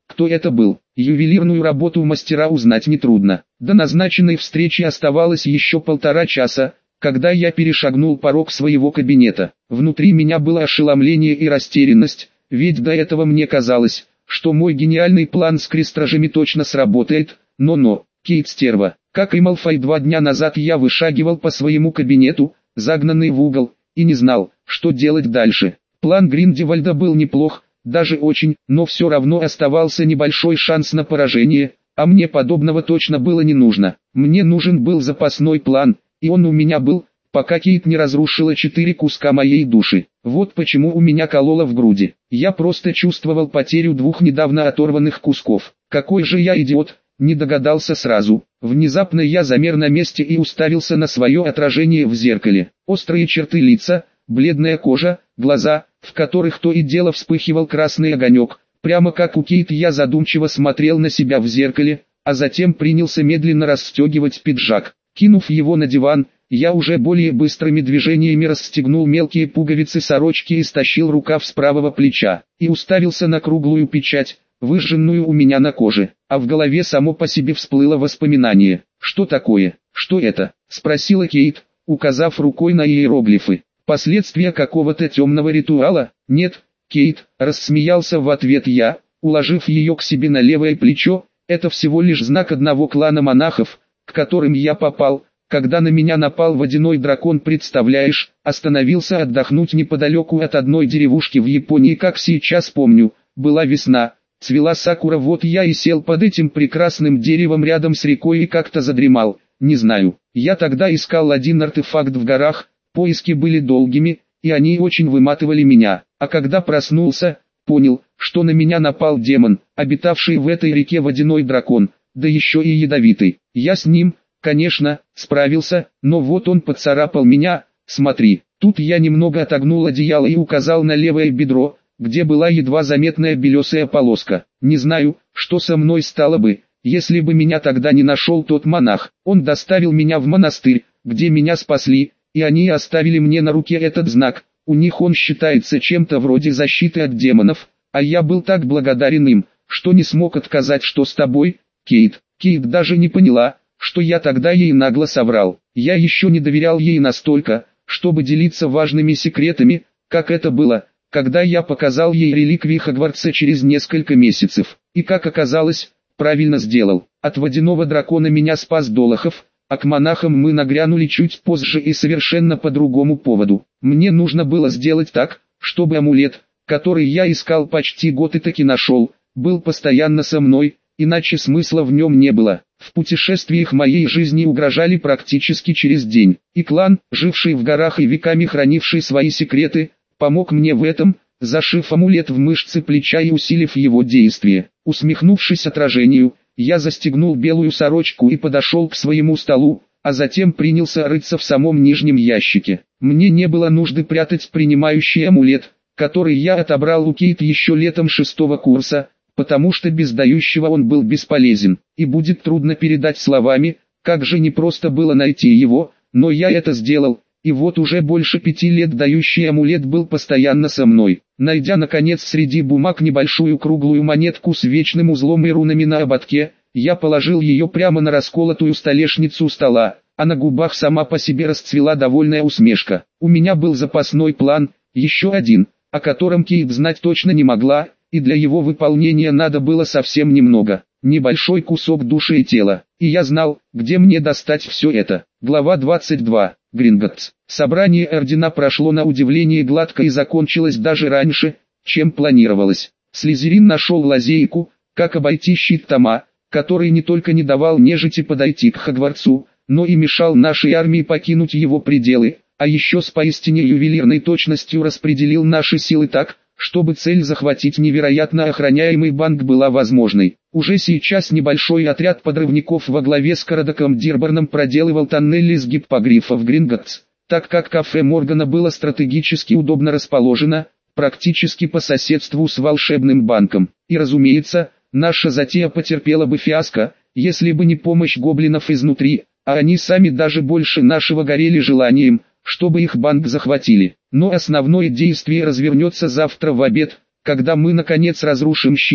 кто это был. Ювелирную работу мастера узнать нетрудно. До назначенной встречи оставалось еще 1,5 часа, когда я перешагнул порог своего кабинета. Внутри меня было ошеломление и растерянность, ведь до этого мне казалось, что мой гениальный план с крестражами точно сработает, но, Кейт стерва. Как и Малфой 2 дня назад я вышагивал по своему кабинету, загнанный в угол, и не знал, что делать дальше. План Гриндевальда был неплох, даже очень, но все равно оставался небольшой шанс на поражение, а мне подобного точно было не нужно. Мне нужен был запасной план, и он у меня был, пока Кейт не разрушила 4 куска моей души. Вот почему у меня кололо в груди. Я просто чувствовал потерю 2 недавно оторванных кусков. Какой же я идиот, не догадался сразу. Внезапно я замер на месте и уставился на свое отражение в зеркале. Острые черты лица, бледная кожа, глаза, в которых то и дело вспыхивал красный огонек. Прямо как у Кейт я задумчиво смотрел на себя в зеркале, а затем принялся медленно расстегивать пиджак. Кинув его на диван, я уже более быстрыми движениями расстегнул мелкие пуговицы сорочки и стащил рукав с правого плеча, и уставился на круглую печать, выжженную у меня на коже, а в голове само по себе всплыло воспоминание. «Что такое? Что это?» – спросила Кейт, указав рукой на иероглифы. «Последствия какого-то темного ритуала?» «Нет, Кейт», – рассмеялся в ответ я, уложив ее к себе на левое плечо, «это всего лишь знак одного клана монахов, к которым я попал, когда на меня напал водяной дракон, представляешь, остановился отдохнуть неподалеку от одной деревушки в Японии, как сейчас помню, была весна, цвела сакура, вот я и сел под этим прекрасным деревом рядом с рекой и как-то задремал, не знаю, я тогда искал один артефакт в горах, поиски были долгими, и они очень выматывали меня, а когда проснулся, понял, что на меня напал демон, обитавший в этой реке водяной дракон, да еще и ядовитый. Я с ним, конечно, справился, но вот он поцарапал меня, смотри. Тут я немного отогнул одеяло и указал на левое бедро, где была едва заметная белесая полоска. Не знаю, что со мной стало бы, если бы меня тогда не нашел тот монах. Он доставил меня в монастырь, где меня спасли, и они оставили мне на руке этот знак. У них он считается чем-то вроде защиты от демонов, а я был так благодарен им, что не смог отказать. Что с тобой, Кейт? Кейт даже не поняла, что я тогда ей нагло соврал. Я еще не доверял ей настолько, чтобы делиться важными секретами, как это было, когда я показал ей реликвии Хогвартса через несколько месяцев. И как оказалось, правильно сделал. От водяного дракона меня спас Долохов, а к монахам мы нагрянули чуть позже и совершенно по другому поводу. Мне нужно было сделать так, чтобы амулет, который я искал почти год и таки нашел, был постоянно со мной, иначе смысла в нем не было. В путешествиях моей жизни угрожали практически через день, и клан, живший в горах и веками хранивший свои секреты, помог мне в этом, зашив амулет в мышцы плеча и усилив его действие. Усмехнувшись отражению, я застегнул белую сорочку и подошел к своему столу, а затем принялся рыться в самом нижнем ящике. Мне не было нужды прятать принимающий амулет, который я отобрал у Кейт еще летом 6-го курса, потому что без дающего он был бесполезен, и будет трудно передать словами, как же непросто было найти его, но я это сделал, и вот уже больше 5 лет дающий амулет был постоянно со мной. Найдя наконец среди бумаг небольшую круглую монетку с вечным узлом и рунами на ободке, я положил ее прямо на расколотую столешницу стола, а на губах сама по себе расцвела довольная усмешка. У меня был запасной план, еще один, о котором Кейт знать точно не могла, и для его выполнения надо было совсем немного, небольшой кусок души и тела, и я знал, где мне достать все это. Глава 22. Гринготтс. Собрание ордена прошло на удивление гладко и закончилось даже раньше, чем планировалось. Слизерин нашел лазейку, как обойти щит Тома, который не только не давал нежити подойти к Хогвартсу, но и мешал нашей армии покинуть его пределы, а еще с поистине ювелирной точностью распределил наши силы так, чтобы цель захватить невероятно охраняемый банк была возможной. Уже сейчас небольшой отряд подрывников во главе с Карадоком Дирборном проделывал тоннели с гиппогрифа в Гринготтс, так как кафе Моргана было стратегически удобно расположено, практически по соседству с волшебным банком. И разумеется, наша затея потерпела бы фиаско, если бы не помощь гоблинов изнутри, а они сами даже больше нашего горели желанием, чтобы их банк захватили. Но основное действие развернется завтра в обед, когда мы наконец разрушим щит,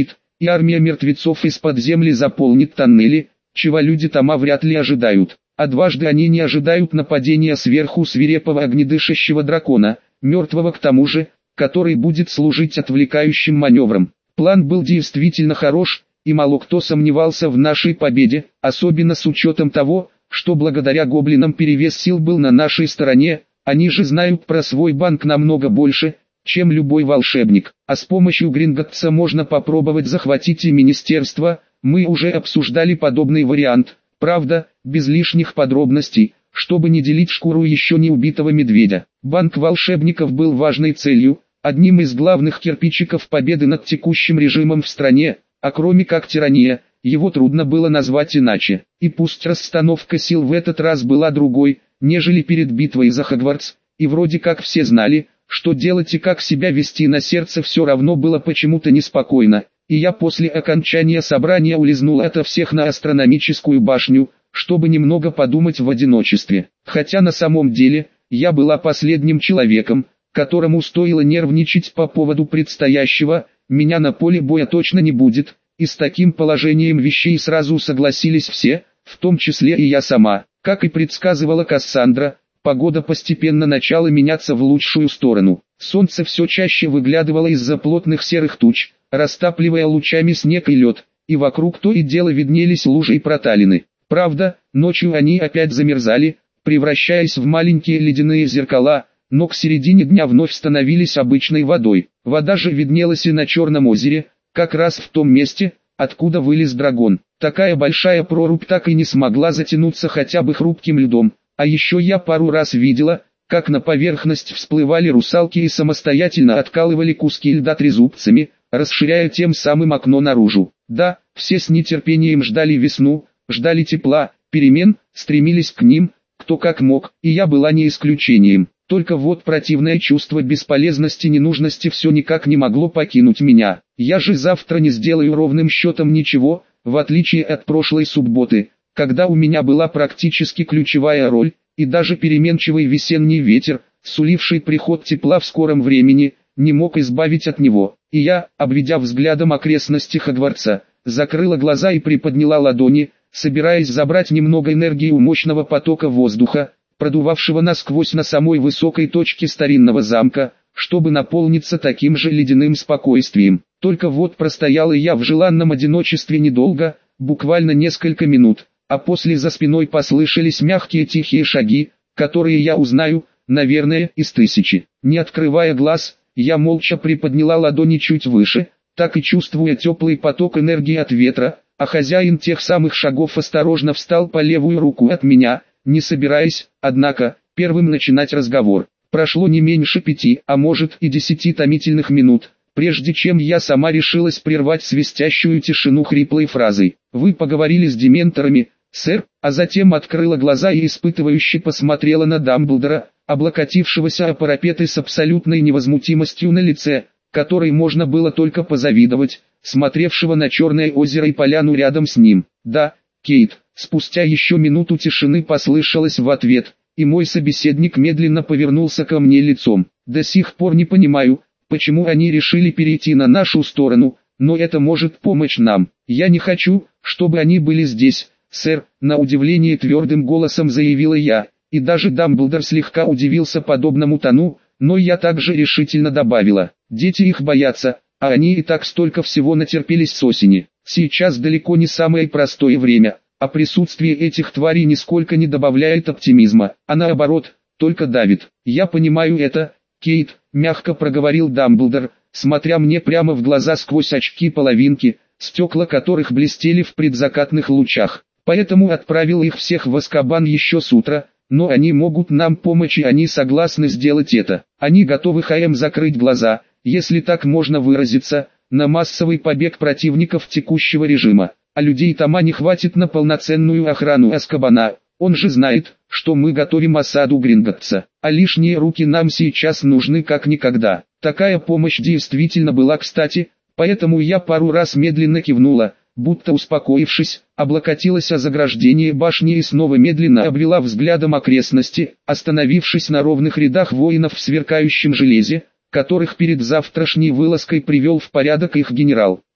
и армия мертвецов из-под земли заполнит тоннели, чего люди Тома вряд ли ожидают. А дважды они не ожидают нападения сверху свирепого огнедышащего дракона, мертвого к тому же, который будет служить отвлекающим маневром. План был действительно хорош, и мало кто сомневался в нашей победе, особенно с учетом того, что благодаря гоблинам перевес сил был на нашей стороне, они же знают про свой банк намного больше, чем любой волшебник. А с помощью Гринготтса можно попробовать захватить и министерство, мы уже обсуждали подобный вариант, правда, без лишних подробностей, чтобы не делить шкуру еще не убитого медведя. Банк волшебников был важной целью, одним из главных кирпичиков победы над текущим режимом в стране, а кроме как тирания, его трудно было назвать иначе. И пусть расстановка сил в этот раз была другой, нежели перед битвой за Хогвартс, и вроде как все знали, что делать и как себя вести, на сердце все равно было почему-то неспокойно, и я после окончания собрания улизнул ото всех на астрономическую башню, чтобы немного подумать в одиночестве. Хотя на самом деле, я была последним человеком, которому стоило нервничать по поводу предстоящего, меня на поле боя точно не будет, и с таким положением вещей сразу согласились все, в том числе и я сама. Как и предсказывала Кассандра, погода постепенно начала меняться в лучшую сторону. Солнце все чаще выглядывало из-за плотных серых туч, растапливая лучами снег и лед, и вокруг то и дело виднелись лужи и проталины. Правда, ночью они опять замерзали, превращаясь в маленькие ледяные зеркала, но к середине дня вновь становились обычной водой. Вода же виднелась и на Черном озере, как раз в том месте, откуда вылез дракон. Такая большая прорубь так и не смогла затянуться хотя бы хрупким льдом, а еще я пару раз видела, как на поверхность всплывали русалки и самостоятельно откалывали куски льда трезубцами, расширяя тем самым окно наружу. Да, все с нетерпением ждали весну, ждали тепла, перемен, стремились к ним, кто как мог, и я была не исключением. Только вот противное чувство бесполезности, ненужности все никак не могло покинуть меня. Я же завтра не сделаю ровным счетом ничего, в отличие от прошлой субботы, когда у меня была практически ключевая роль, и даже переменчивый весенний ветер, суливший приход тепла в скором времени, не мог избавить от него. И я, обведя взглядом окрестности Хогвартса, закрыла глаза и приподняла ладони, собираясь забрать немного энергии у мощного потока воздуха, продувавшего насквозь на самой высокой точке старинного замка, чтобы наполниться таким же ледяным спокойствием. Только вот простояла я в желанном одиночестве недолго, буквально несколько минут, а после за спиной послышались мягкие тихие шаги, которые я узнаю, наверное, из тысячи. Не открывая глаз, я молча приподняла ладони чуть выше, так и чувствуя теплый поток энергии от ветра, а хозяин тех самых шагов осторожно встал по левую руку от меня, не собираясь, однако, первым начинать разговор. Прошло не меньше 5, а может и 10 томительных минут, прежде чем я сама решилась прервать свистящую тишину хриплой фразой. «Вы поговорили с дементорами, сэр?» А затем открыла глаза и испытывающе посмотрела на Дамблдора, облокотившегося о парапеты с абсолютной невозмутимостью на лице, которой можно было только позавидовать, смотревшего на Черное озеро и поляну рядом с ним. «Да, Кейт». Спустя еще минуту тишины послышалось в ответ, и мой собеседник медленно повернулся ко мне лицом. «До сих пор не понимаю, почему они решили перейти на нашу сторону, но это может помочь нам. Я не хочу, чтобы они были здесь, сэр», на удивление твердым голосом заявила я, и даже Дамблдор слегка удивился подобному тону, но я также решительно добавила: «Дети их боятся, а они и так столько всего натерпелись с осени. Сейчас далеко не самое простое время, а присутствие этих тварей нисколько не добавляет оптимизма, а наоборот, только давит. Я понимаю это, Кейт», мягко проговорил Дамблдор, смотря мне прямо в глаза сквозь очки-половинки, стекла которых блестели в предзакатных лучах. «Поэтому отправил их всех в Азкабан еще с утра, но они могут нам помочь, и они согласны сделать это. Они готовы закрыть глаза, если так можно выразиться, на массовый побег противников текущего режима. А людей Тома не хватит на полноценную охрану Азкабана. Он же знает, что мы готовим осаду Гринготтса, а лишние руки нам сейчас нужны как никогда». Такая помощь действительно была кстати, поэтому я пару раз медленно кивнула, будто успокоившись, облокотилась о заграждение башни и снова медленно обвела взглядом окрестности, остановившись на ровных рядах воинов в сверкающем железе, которых перед завтрашней вылазкой привел в порядок их генерал.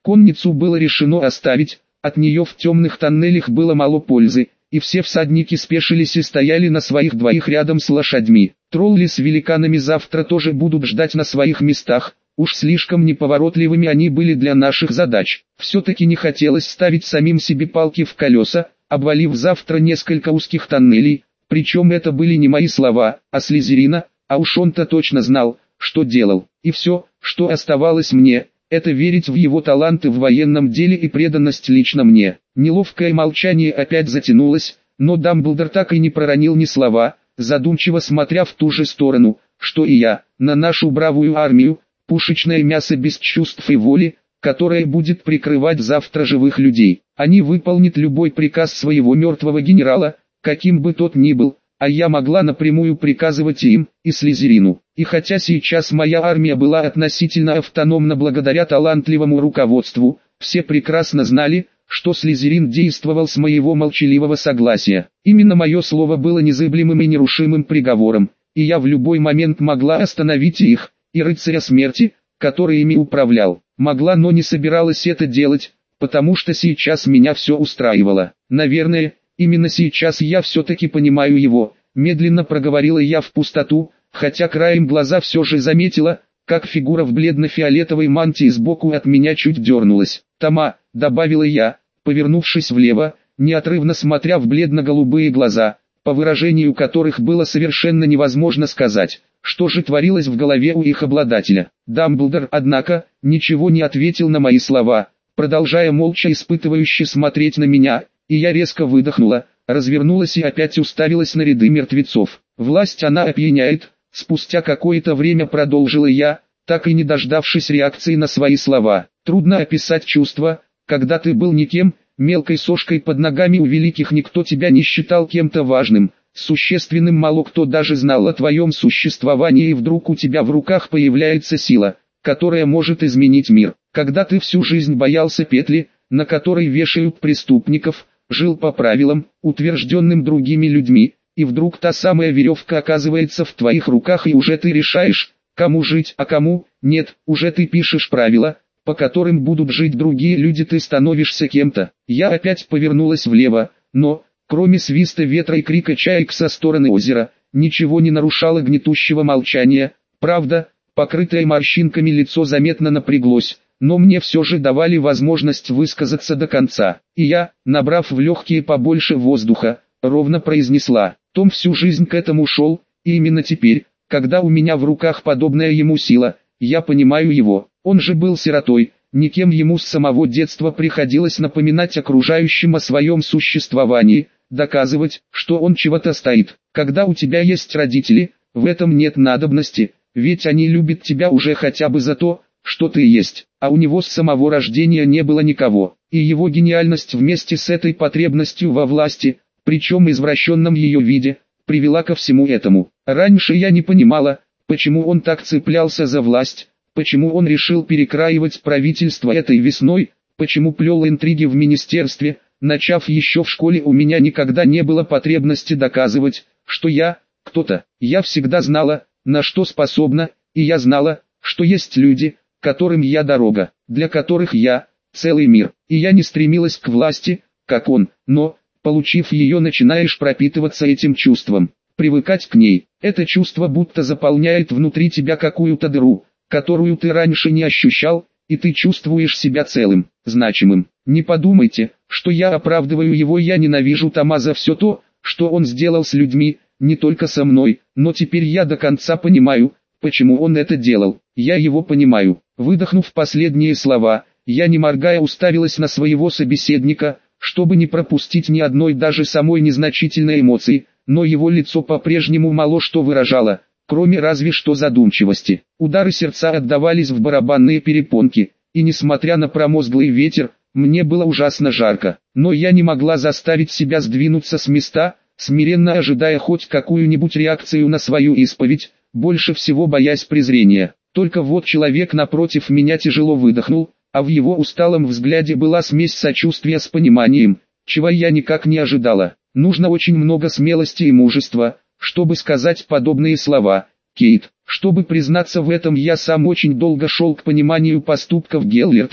Конницу было решено оставить, от нее в темных тоннелях было мало пользы, и все всадники спешились и стояли на своих двоих рядом с лошадьми. Тролли с великанами завтра тоже будут ждать на своих местах, уж слишком неповоротливыми они были для наших задач. Все-таки не хотелось ставить самим себе палки в колеса, обвалив завтра несколько узких тоннелей, причем это были не мои слова, а Слизерина, а уж он-то точно знал, что делал. И все, что оставалось мне, это верить в его таланты в военном деле и преданность лично мне. Неловкое молчание опять затянулось, но Дамблдор так и не проронил ни слова, задумчиво смотря в ту же сторону, что и я, на нашу бравую армию, пушечное мясо без чувств и воли, которое будет прикрывать завтра живых людей. Они выполнят любой приказ своего мертвого генерала, каким бы тот ни был, а я могла напрямую приказывать им, и Слизерину. И хотя сейчас моя армия была относительно автономна благодаря талантливому руководству, все прекрасно знали, что Слизерин действовал с моего молчаливого согласия. Именно мое слово было незыблемым и нерушимым приговором, и я в любой момент могла остановить их, и рыцаря смерти, который ими управлял. Могла, но не собиралась это делать, потому что сейчас меня все устраивало. Наверное, именно сейчас я все-таки понимаю его, медленно проговорила я в пустоту, хотя краем глаза все же заметила, как фигура в бледно-фиолетовой мантии сбоку от меня чуть дернулась. «Тома», — добавила я, повернувшись влево, неотрывно смотря в бледно-голубые глаза, по выражению которых было совершенно невозможно сказать, что же творилось в голове у их обладателя. Дамблдор, однако, ничего не ответил на мои слова, продолжая молча испытывающе смотреть на меня, и я резко выдохнула, развернулась и опять уставилась на ряды мертвецов. «Власть она опьяняет», — спустя какое-то время продолжила я, так и не дождавшись реакции на свои слова. «Трудно описать чувство, когда ты был никем, мелкой сошкой под ногами у великих, никто тебя не считал кем-то важным, существенным, мало кто даже знал о твоем существовании, и вдруг у тебя в руках появляется сила, которая может изменить мир. Когда ты всю жизнь боялся петли, на которой вешают преступников, жил по правилам, утвержденным другими людьми, и вдруг та самая веревка оказывается в твоих руках, и уже ты решаешь, кому жить, а кому нет, уже ты пишешь правила, по которым будут жить другие люди, ты становишься кем-то». Я опять повернулась влево, но, кроме свиста ветра и крика чаек со стороны озера, ничего не нарушало гнетущего молчания. Правда, покрытое морщинками лицо заметно напряглось, но мне все же давали возможность высказаться до конца. И я, набрав в легкие побольше воздуха, ровно произнесла: «Том всю жизнь к этому шел, и именно теперь, когда у меня в руках подобная ему сила, я понимаю его. Он же был сиротой, никем, ему с самого детства приходилось напоминать окружающим о своем существовании, доказывать, что он чего-то стоит. Когда у тебя есть родители, в этом нет надобности, ведь они любят тебя уже хотя бы за то, что ты есть, а у него с самого рождения не было никого, и его гениальность вместе с этой потребностью во власти, причем извращенном ее виде, привела ко всему этому. Раньше я не понимала, почему он так цеплялся за власть, почему он решил перекраивать правительство этой весной, почему плел интриги в министерстве. Начав еще в школе, у меня никогда не было потребности доказывать, что я кто-то. Я всегда знала, на что способна, и я знала, что есть люди, которым я дорога, для которых я целый мир. И я не стремилась к власти, как он, но, получив ее, начинаешь пропитываться этим чувством, привыкать к ней. Это чувство будто заполняет внутри тебя какую-то дыру, которую ты раньше не ощущал, и ты чувствуешь себя целым, значимым. Не подумайте, что я оправдываю его, я ненавижу Тома за все то, что он сделал с людьми, не только со мной, но теперь я до конца понимаю, почему он это делал. Я его понимаю. Выдохнув последние слова, я не моргая уставилась на своего собеседника, чтобы не пропустить ни одной даже самой незначительной эмоции, но его лицо по-прежнему мало что выражало, кроме разве что задумчивости. Удары сердца отдавались в барабанные перепонки, и несмотря на промозглый ветер, мне было ужасно жарко, но я не могла заставить себя сдвинуться с места, смиренно ожидая хоть какую-нибудь реакцию на свою исповедь, больше всего боясь презрения. Только вот человек напротив меня тяжело выдохнул, а в его усталом взгляде была смесь сочувствия с пониманием, чего я никак не ожидала. Нужно очень много смелости и мужества, чтобы сказать подобные слова, Кейт. Чтобы признаться в этом, я сам очень долго шел к пониманию поступков Геллерта,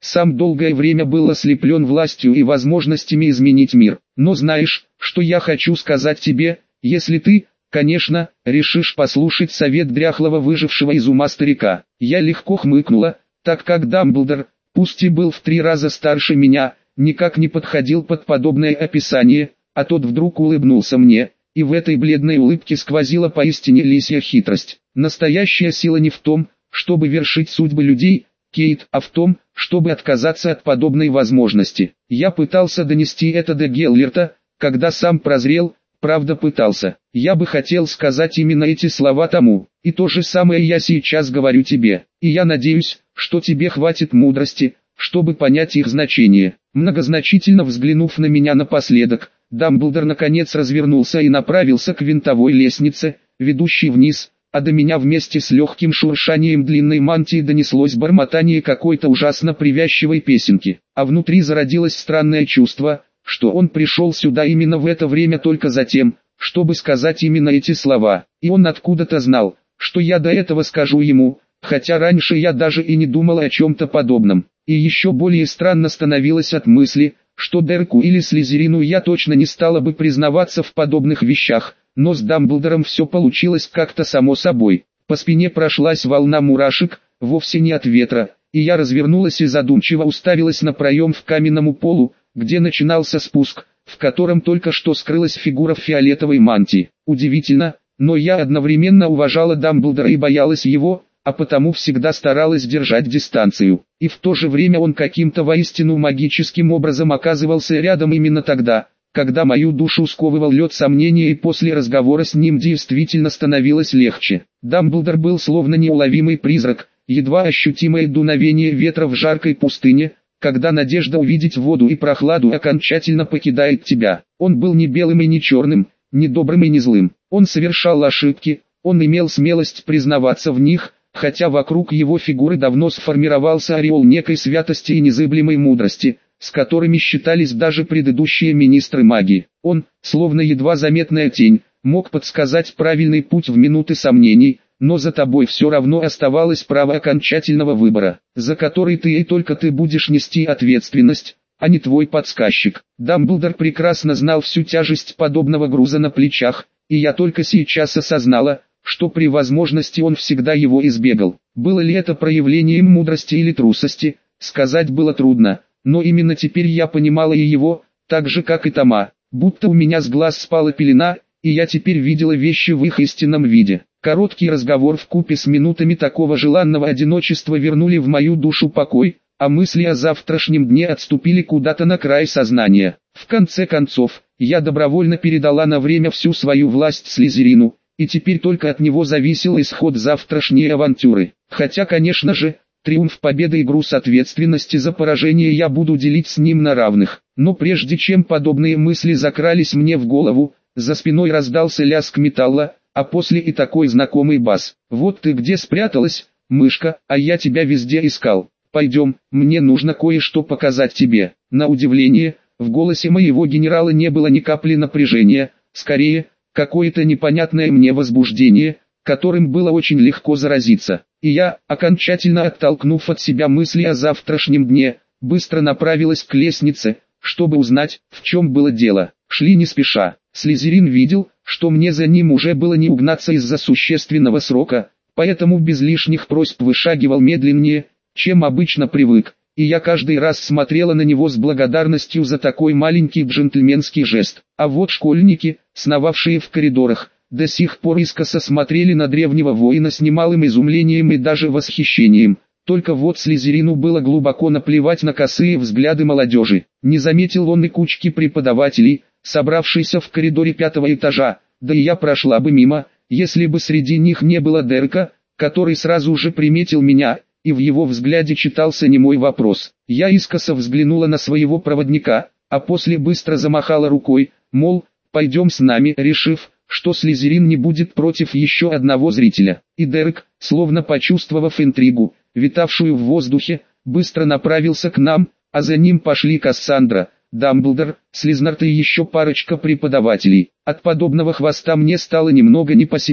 Сам долгое время был ослеплен властью и возможностями изменить мир. Но знаешь, что я хочу сказать тебе, если ты, конечно, решишь послушать совет дряхлого выжившего из ума старика. Я легко хмыкнула, так как Дамблдор, пусть и был в 3 раза старше меня, никак не подходил под подобное описание, а тот вдруг улыбнулся мне, и в этой бледной улыбке сквозила поистине лисья хитрость. Настоящая сила не в том, чтобы вершить судьбы людей, Кейт, а в том, чтобы отказаться от подобной возможности. Я пытался донести это до Геллерта, когда сам прозрел, правда пытался. Я бы хотел сказать именно эти слова тому, и то же самое я сейчас говорю тебе, и я надеюсь, что тебе хватит мудрости, чтобы понять их значение. Многозначительно взглянув на меня напоследок, Дамблдор наконец развернулся и направился к винтовой лестнице, ведущей вниз, а до меня вместе с легким шуршанием длинной мантии донеслось бормотание какой-то ужасно привязчивой песенки, а внутри зародилось странное чувство, что он пришел сюда именно в это время только за тем, чтобы сказать именно эти слова, и он откуда-то знал, что я до этого скажу ему, хотя раньше я даже и не думал о чем-то подобном. И еще более странно становилось от мысли, что Дерку или Слизерину я точно не стала бы признаваться в подобных вещах, но с Дамблдором все получилось как-то само собой. По спине прошлась волна мурашек, вовсе не от ветра, и я развернулась и задумчиво уставилась на проем в каменному полу, где начинался спуск, в котором только что скрылась фигура в фиолетовой мантии. Удивительно, но я одновременно уважала Дамблдора и боялась его, а потому всегда старалась держать дистанцию. И в то же время он каким-то воистину магическим образом оказывался рядом именно тогда, когда мою душу сковывал лед сомнения, и после разговора с ним действительно становилось легче. Дамблдор был словно неуловимый призрак, едва ощутимое дуновение ветра в жаркой пустыне, когда надежда увидеть воду и прохладу окончательно покидает тебя. Он был не белым и не черным, не добрым и не злым. Он совершал ошибки, он имел смелость признаваться в них, хотя вокруг его фигуры давно сформировался ореол некой святости и незыблемой мудрости, с которыми считались даже предыдущие министры магии. Он, словно едва заметная тень, мог подсказать правильный путь в минуты сомнений, но за тобой все равно оставалось право окончательного выбора, за который ты и только ты будешь нести ответственность, а не твой подсказчик. Дамблдор прекрасно знал всю тяжесть подобного груза на плечах, и я только сейчас осознала, что при возможности он всегда его избегал. Было ли это проявлением мудрости или трусости, сказать было трудно, но именно теперь я понимала и его, так же как и Тома, будто у меня с глаз спала пелена, и я теперь видела вещи в их истинном виде. Короткий разговор вкупе с минутами такого желанного одиночества вернули в мою душу покой, а мысли о завтрашнем дне отступили куда-то на край сознания. В конце концов, я добровольно передала на время всю свою власть Слизерину, и теперь только от него зависел исход завтрашней авантюры. Хотя, конечно же, триумф победы и груз ответственности за поражение я буду делить с ним на равных. Но прежде чем подобные мысли закрались мне в голову, за спиной раздался лязг металла, а после и такой знакомый бас. «Вот ты где спряталась, мышка, а я тебя везде искал. Пойдем, мне нужно кое-что показать тебе». На удивление, в голосе моего генерала не было ни капли напряжения, скорее, какое-то непонятное мне возбуждение, которым было очень легко заразиться. И я, окончательно оттолкнув от себя мысли о завтрашнем дне, быстро направилась к лестнице, чтобы узнать, в чем было дело. Шли не спеша. Слизерин видел, что мне за ним уже было не угнаться из-за существенного срока, поэтому без лишних просьб вышагивал медленнее, чем обычно привык, и я каждый раз смотрела на него с благодарностью за такой маленький джентльменский жест. А вот школьники, сновавшие в коридорах, до сих пор искоса смотрели на древнего воина с немалым изумлением и даже восхищением. Только вот Слизерину было глубоко наплевать на косые взгляды молодежи. Не заметил он и кучки преподавателей, собравшейся в коридоре 5-го этажа, да и я прошла бы мимо, если бы среди них не было Дерека, который сразу же приметил меня, и в его взгляде читался немой вопрос. Я искоса взглянула на своего проводника, а после быстро замахала рукой, мол, пойдем с нами, решив, что Слизерин не будет против еще одного зрителя. И Дерек, словно почувствовав интригу, витавшую в воздухе, быстро направился к нам, а за ним пошли Кассандра, Дамблдор, Слизнард и еще парочка преподавателей. От подобного хвоста мне стало немного не по себе,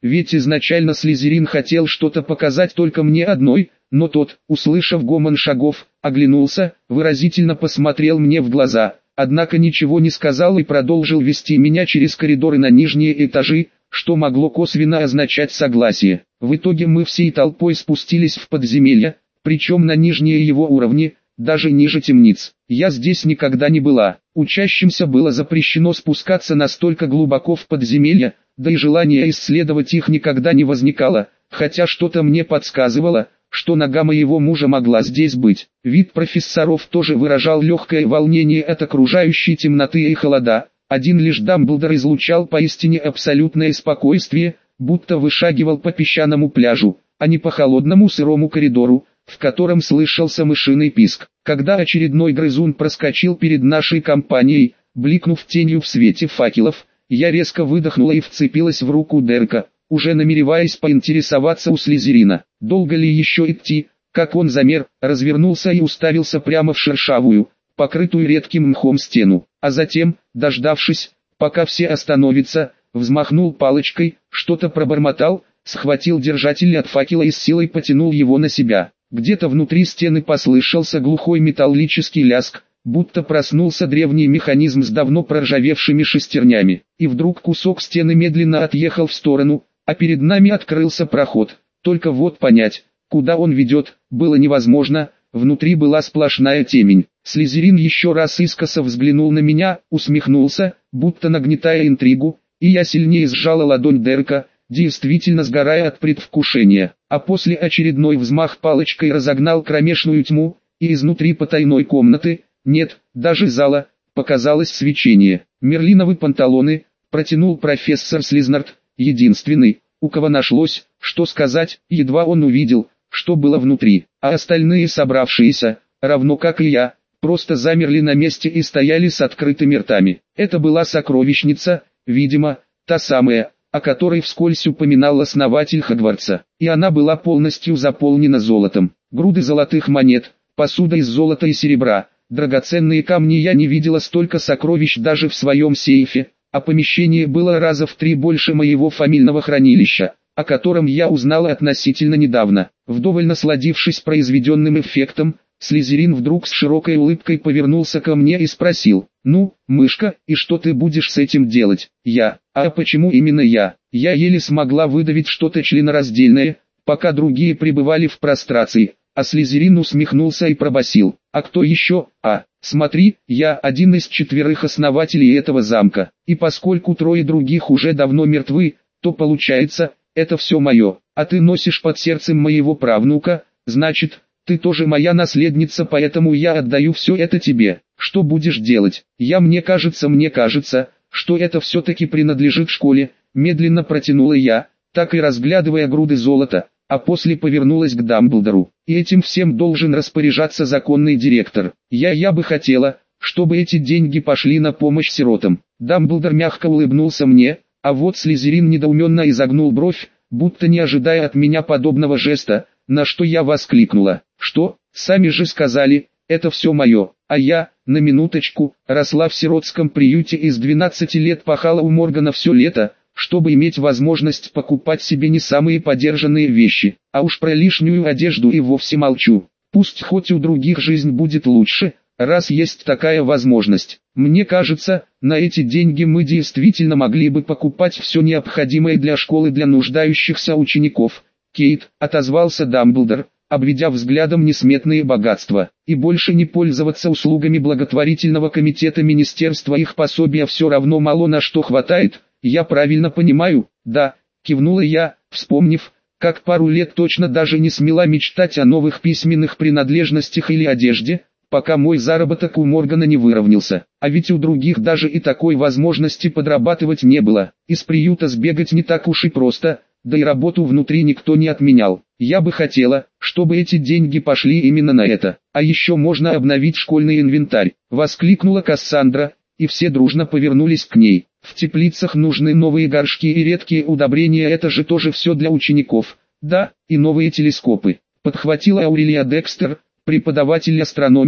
ведь изначально Слизерин хотел что-то показать только мне одной, но тот, услышав гомон шагов, оглянулся, выразительно посмотрел мне в глаза, однако ничего не сказал и продолжил вести меня через коридоры на нижние этажи, что могло косвенно означать согласие. В итоге мы всей толпой спустились в подземелье, причем на нижние его уровни, даже ниже темниц. Я здесь никогда не была. Учащимся было запрещено спускаться настолько глубоко в подземелья, да и желание исследовать их никогда не возникало, хотя что-то мне подсказывало, что нога моего мужа могла здесь быть. Вид профессоров тоже выражал легкое волнение от окружающей темноты и холода. Один лишь Дамблдор излучал поистине абсолютное спокойствие, будто вышагивал по песчаному пляжу, а не по холодному сырому коридору, в котором слышался мышиный писк. Когда очередной грызун проскочил перед нашей компанией, бликнув тенью в свете факелов, я резко выдохнула и вцепилась в руку Дерека, уже намереваясь поинтересоваться у Слизерина, долго ли еще идти, как он замер, развернулся и уставился прямо в шершавую, покрытую редким мхом стену, а затем, дождавшись, пока все остановятся, взмахнул палочкой, что-то пробормотал, схватил держатель от факела и с силой потянул его на себя. Где-то внутри стены послышался глухой металлический лязг, будто проснулся древний механизм с давно проржавевшими шестернями, и вдруг кусок стены медленно отъехал в сторону, а перед нами открылся проход. Только вот понять, куда он ведет, было невозможно, внутри была сплошная темень. Слизерин еще раз искоса взглянул на меня, усмехнулся, будто нагнетая интригу, и я сильнее сжала ладонь Дерека, действительно сгорая от предвкушения, а после очередной взмах палочкой разогнал кромешную тьму, и изнутри потайной комнаты, нет, даже зала, показалось свечение. Мерлиновы панталоны, протянул профессор Слизнард, единственный, у кого нашлось, что сказать, едва он увидел, что было внутри, а остальные собравшиеся, равно как и я, просто замерли на месте и стояли с открытыми ртами. Это была сокровищница, видимо, та самая, о которой вскользь упоминал основатель Хогвартса, и она была полностью заполнена золотом. Груды золотых монет, посуда из золота и серебра, драгоценные камни. Я не видела столько сокровищ даже в своем сейфе, а помещение было раза в 3 больше моего фамильного хранилища, о котором я узнала относительно недавно. Вдоволь насладившись произведенным эффектом, Слизерин вдруг с широкой улыбкой повернулся ко мне и спросил: «Ну, мышка, и что ты будешь с этим делать?» А почему именно я? Я еле смогла выдавить что-то членораздельное, пока другие пребывали в прострации, а Слизерин усмехнулся и пробасил: «А кто еще? Смотри, я один из 4 основателей этого замка, и поскольку 3 других уже давно мертвы, то получается, это все мое, а ты носишь под сердцем моего правнука, значит, ты тоже моя наследница, поэтому я отдаю все это тебе. Что будешь делать?» Мне кажется, что это все-таки принадлежит школе, медленно протянула я, так и разглядывая груды золота, а после повернулась к Дамблдору. И этим всем должен распоряжаться законный директор. Я бы хотела, чтобы эти деньги пошли на помощь сиротам. Дамблдор мягко улыбнулся мне, а вот Слизерин недоуменно изогнул бровь, будто не ожидая от меня подобного жеста, на что я воскликнула: «Что, сами же сказали, это все мое, а я, на минуточку, росла в сиротском приюте и с 12 лет пахала у Моргана все лето, чтобы иметь возможность покупать себе не самые подержанные вещи, а уж про лишнюю одежду и вовсе молчу. Пусть хоть у других жизнь будет лучше, раз есть такая возможность. Мне кажется, на эти деньги мы действительно могли бы покупать все необходимое для школы для нуждающихся учеников». «Кейт», — отозвался Дамблдор, обведя взглядом несметные богатства, «и больше не пользоваться услугами благотворительного комитета министерства, их пособия все равно мало на что хватает, я правильно понимаю?» «Да», — кивнула я, вспомнив, как пару лет точно даже не смела мечтать о новых письменных принадлежностях или одежде, пока мой заработок у Моргана не выровнялся, а ведь у других даже и такой возможности подрабатывать не было. Из приюта сбегать не так уж и просто, да и работу внутри никто не отменял. Я бы хотела, чтобы эти деньги пошли именно на это. А еще можно обновить школьный инвентарь», — воскликнула Кассандра, и все дружно повернулись к ней. «В теплицах нужны новые горшки и редкие удобрения, это же тоже все для учеников». «Да, и новые телескопы», — подхватила Аурелия Декстер, преподаватель астрономии,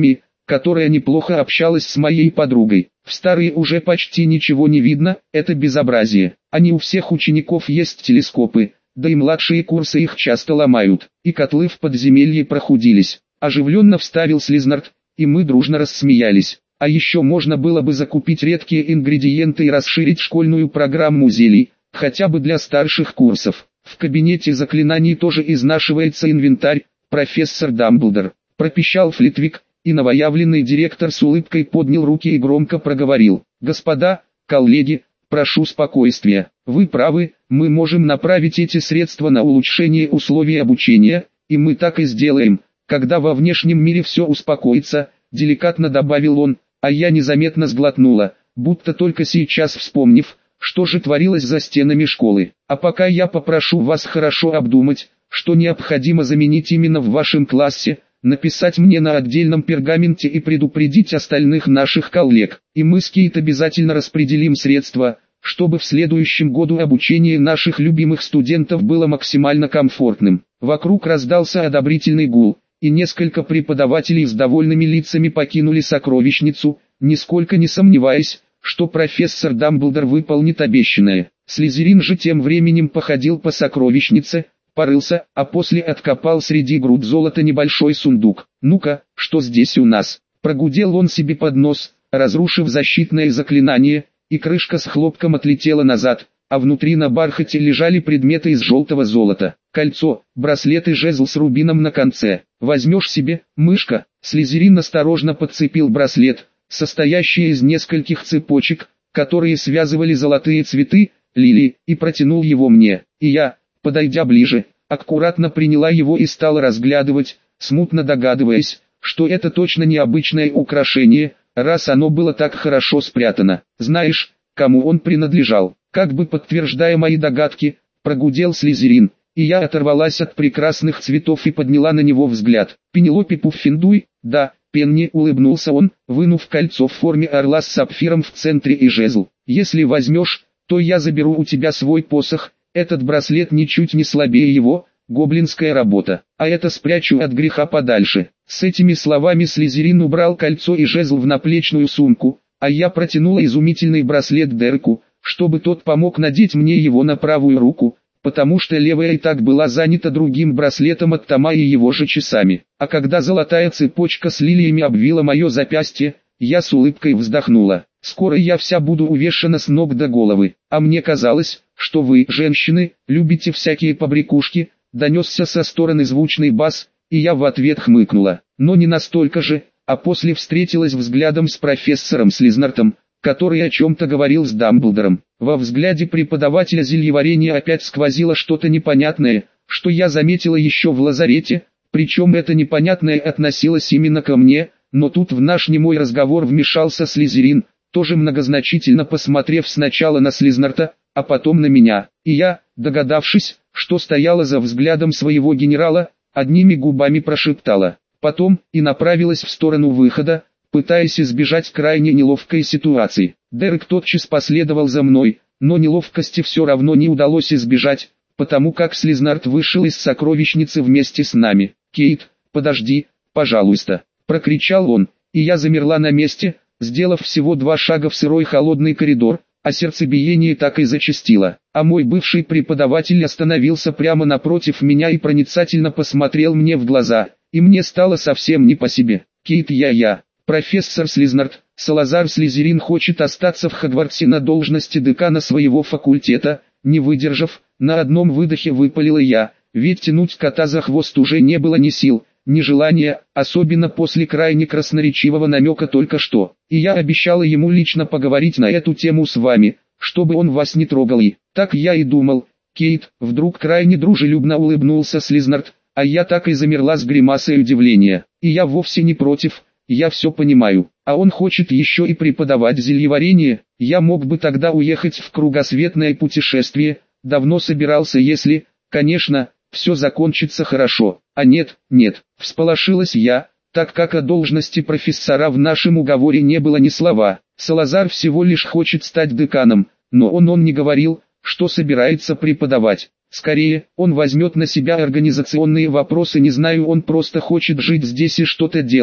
которая неплохо общалась с моей подругой. В старые уже почти ничего не видно, это безобразие. А не у всех учеников есть телескопы, да и младшие курсы их часто ломают. И котлы в подземелье прохудились. Оживленно вставил Слизнард, и мы дружно рассмеялись. А еще можно было бы закупить редкие ингредиенты и расширить школьную программу зелий, хотя бы для старших курсов. В кабинете заклинаний тоже изнашивается инвентарь, профессор Дамблдор, пропищал Флитвик, и новоявленный директор с улыбкой поднял руки и громко проговорил: «Господа, коллеги, прошу спокойствия. Вы правы, мы можем направить эти средства на улучшение условий обучения, и мы так и сделаем, когда во внешнем мире все успокоится», деликатно добавил он, а я незаметно сглотнула, будто только сейчас вспомнив, что же творилось за стенами школы. А пока я попрошу вас хорошо обдумать, что необходимо заменить именно в вашем классе, написать мне на отдельном пергаменте и предупредить остальных наших коллег. И мы с Кейт обязательно распределим средства, чтобы в следующем году обучение наших любимых студентов было максимально комфортным. Вокруг раздался одобрительный гул, и несколько преподавателей с довольными лицами покинули сокровищницу, нисколько не сомневаясь, что профессор Дамблдор выполнит обещанное. Слизерин же тем временем походил по сокровищнице, порылся, а после откопал среди груд золота небольшой сундук. «Ну-ка, что здесь у нас?» Прогудел он себе под нос, разрушив защитное заклинание, и крышка с хлопком отлетела назад, а внутри на бархате лежали предметы из желтого золота. Кольцо, браслет и жезл с рубином на конце. «Возьмешь себе, мышка?» Слизерин осторожно подцепил браслет, состоящий из нескольких цепочек, которые связывали золотые цветы, лилии, и протянул его мне. И я, подойдя ближе, аккуратно приняла его и стала разглядывать, смутно догадываясь, что это точно необычное украшение, раз оно было так хорошо спрятано. «Знаешь, кому он принадлежал?» Как бы подтверждая мои догадки, прогудел Слизерин, и я оторвалась от прекрасных цветов и подняла на него взгляд. «Пенелопе Пуффиндуй?» «Да, Пенни», улыбнулся он, вынув кольцо в форме орла с сапфиром в центре и жезл. «Если возьмешь, то я заберу у тебя свой посох, этот браслет ничуть не слабее его, гоблинская работа, а это спрячу от греха подальше». С этими словами Слизерин убрал кольцо и жезл в наплечную сумку, а я протянула изумительный браслет Дереку, чтобы тот помог надеть мне его на правую руку, потому что левая и так была занята другим браслетом от Тома и его же часами. А когда золотая цепочка с лилиями обвила мое запястье, я с улыбкой вздохнула. «Скоро я вся буду увешана с ног до головы. А мне казалось, что вы, женщины, любите всякие побрякушки», донесся со стороны звучный бас, и я в ответ хмыкнула. Но не настолько же, а после встретилась взглядом с профессором Слизнартом, который о чем-то говорил с Дамблдором. Во взгляде преподавателя зельеварения опять сквозило что-то непонятное, что я заметила еще в лазарете, причем это непонятное относилось именно ко мне, но тут в наш немой разговор вмешался Слизерин, тоже многозначительно посмотрев сначала на Слизнарта, а потом на меня. И я, догадавшись, что стояла за взглядом своего генерала, одними губами прошептала «потом» и направилась в сторону выхода, пытаясь избежать крайне неловкой ситуации. Дерек тотчас последовал за мной, но неловкости все равно не удалось избежать, потому как Слизнард вышел из сокровищницы вместе с нами. «Кейт, подожди, пожалуйста», — прокричал он, и я замерла на месте, сделав всего 2 шага в сырой холодный коридор, а сердцебиение так и зачастило. А мой бывший преподаватель остановился прямо напротив меня и проницательно посмотрел мне в глаза, и мне стало совсем не по себе. «Кейт, я. Профессор Слизнард, Салазар Слизерин хочет остаться в Хогвартсе на должности декана своего факультета», не выдержав, на одном выдохе выпалила я, ведь тянуть кота за хвост уже не было ни сил, ни желания, особенно после крайне красноречивого намека только что. «И я обещала ему лично поговорить на эту тему с вами, чтобы он вас не трогал и...» «Так я и думал, Кейт», вдруг крайне дружелюбно улыбнулся Слизнард, а я так и замерла с гримасой удивления. «И я вовсе не против. Я все понимаю, а он хочет еще и преподавать зельеварение. Я мог бы тогда уехать в кругосветное путешествие, давно собирался, если, конечно, все закончится хорошо. А нет, всполошилась я, так как о должности профессора в нашем уговоре не было ни слова. Салазар всего лишь хочет стать деканом, но он не говорил, что собирается преподавать. Скорее, он возьмет на себя организационные вопросы, не знаю, он просто хочет жить здесь и что-то делать.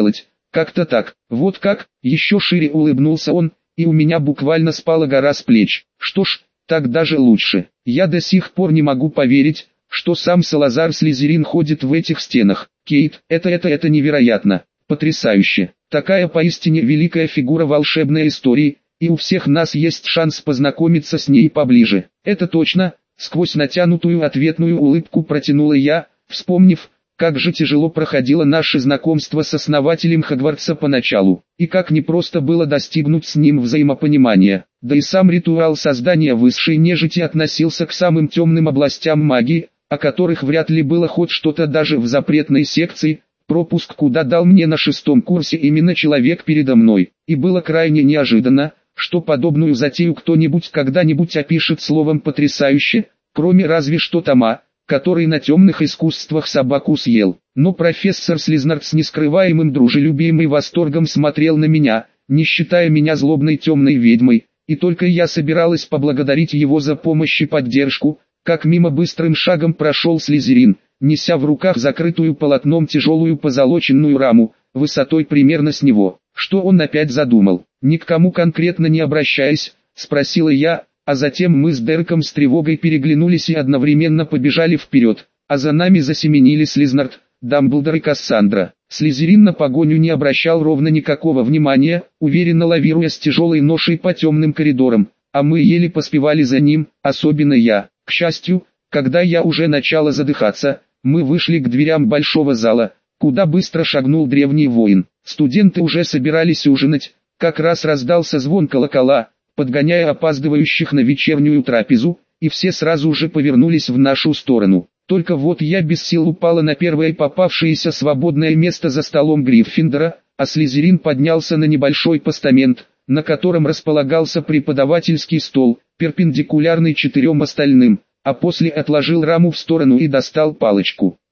Как-то так. Вот как? Еще шире улыбнулся он, и у меня буквально спала гора с плеч. Что ж, так даже лучше. Я до сих пор не могу поверить, что сам Салазар Слизерин ходит в этих стенах. Кейт, это невероятно. Потрясающе. Такая поистине великая фигура волшебной истории, и у всех нас есть шанс познакомиться с ней поближе. Это точно, сквозь натянутую ответную улыбку протянула я, вспомнив, как же тяжело проходило наше знакомство с основателем Хогвартса поначалу, и как непросто было достигнуть с ним взаимопонимания. Да и сам ритуал создания высшей нежити относился к самым темным областям магии, о которых вряд ли было хоть что-то даже в запретной секции, пропуск куда дал мне на 6-м курсе именно человек передо мной, и было крайне неожиданно, что подобную затею кто-нибудь когда-нибудь опишет словом «потрясающе», кроме разве что Тома, который на темных искусствах собаку съел. Но профессор Слизнард с нескрываемым дружелюбием и восторгом смотрел на меня, не считая меня злобной темной ведьмой, и только я собиралась поблагодарить его за помощь и поддержку, как мимо быстрым шагом прошел Слизерин, неся в руках закрытую полотном тяжелую позолоченную раму, высотой примерно с него. Что он опять задумал? Ни к кому конкретно не обращаясь, спросила я, а затем мы с Дерком с тревогой переглянулись и одновременно побежали вперед, а за нами засеменили Слизнард, Дамблдор и Кассандра. Слизерин на погоню не обращал ровно никакого внимания, уверенно лавируя с тяжелой ношей по темным коридорам, а мы еле поспевали за ним, особенно я. К счастью, когда я уже начала задыхаться, мы вышли к дверям большого зала, куда быстро шагнул древний воин. Студенты уже собирались ужинать, как раз раздался звон колокола, подгоняя опаздывающих на вечернюю трапезу, и все сразу же повернулись в нашу сторону. Только вот я без сил упала на первое попавшееся свободное место за столом Гриффиндора, а Слизерин поднялся на небольшой постамент, на котором располагался преподавательский стол, перпендикулярный 4 остальным, а после отложил раму в сторону и достал палочку.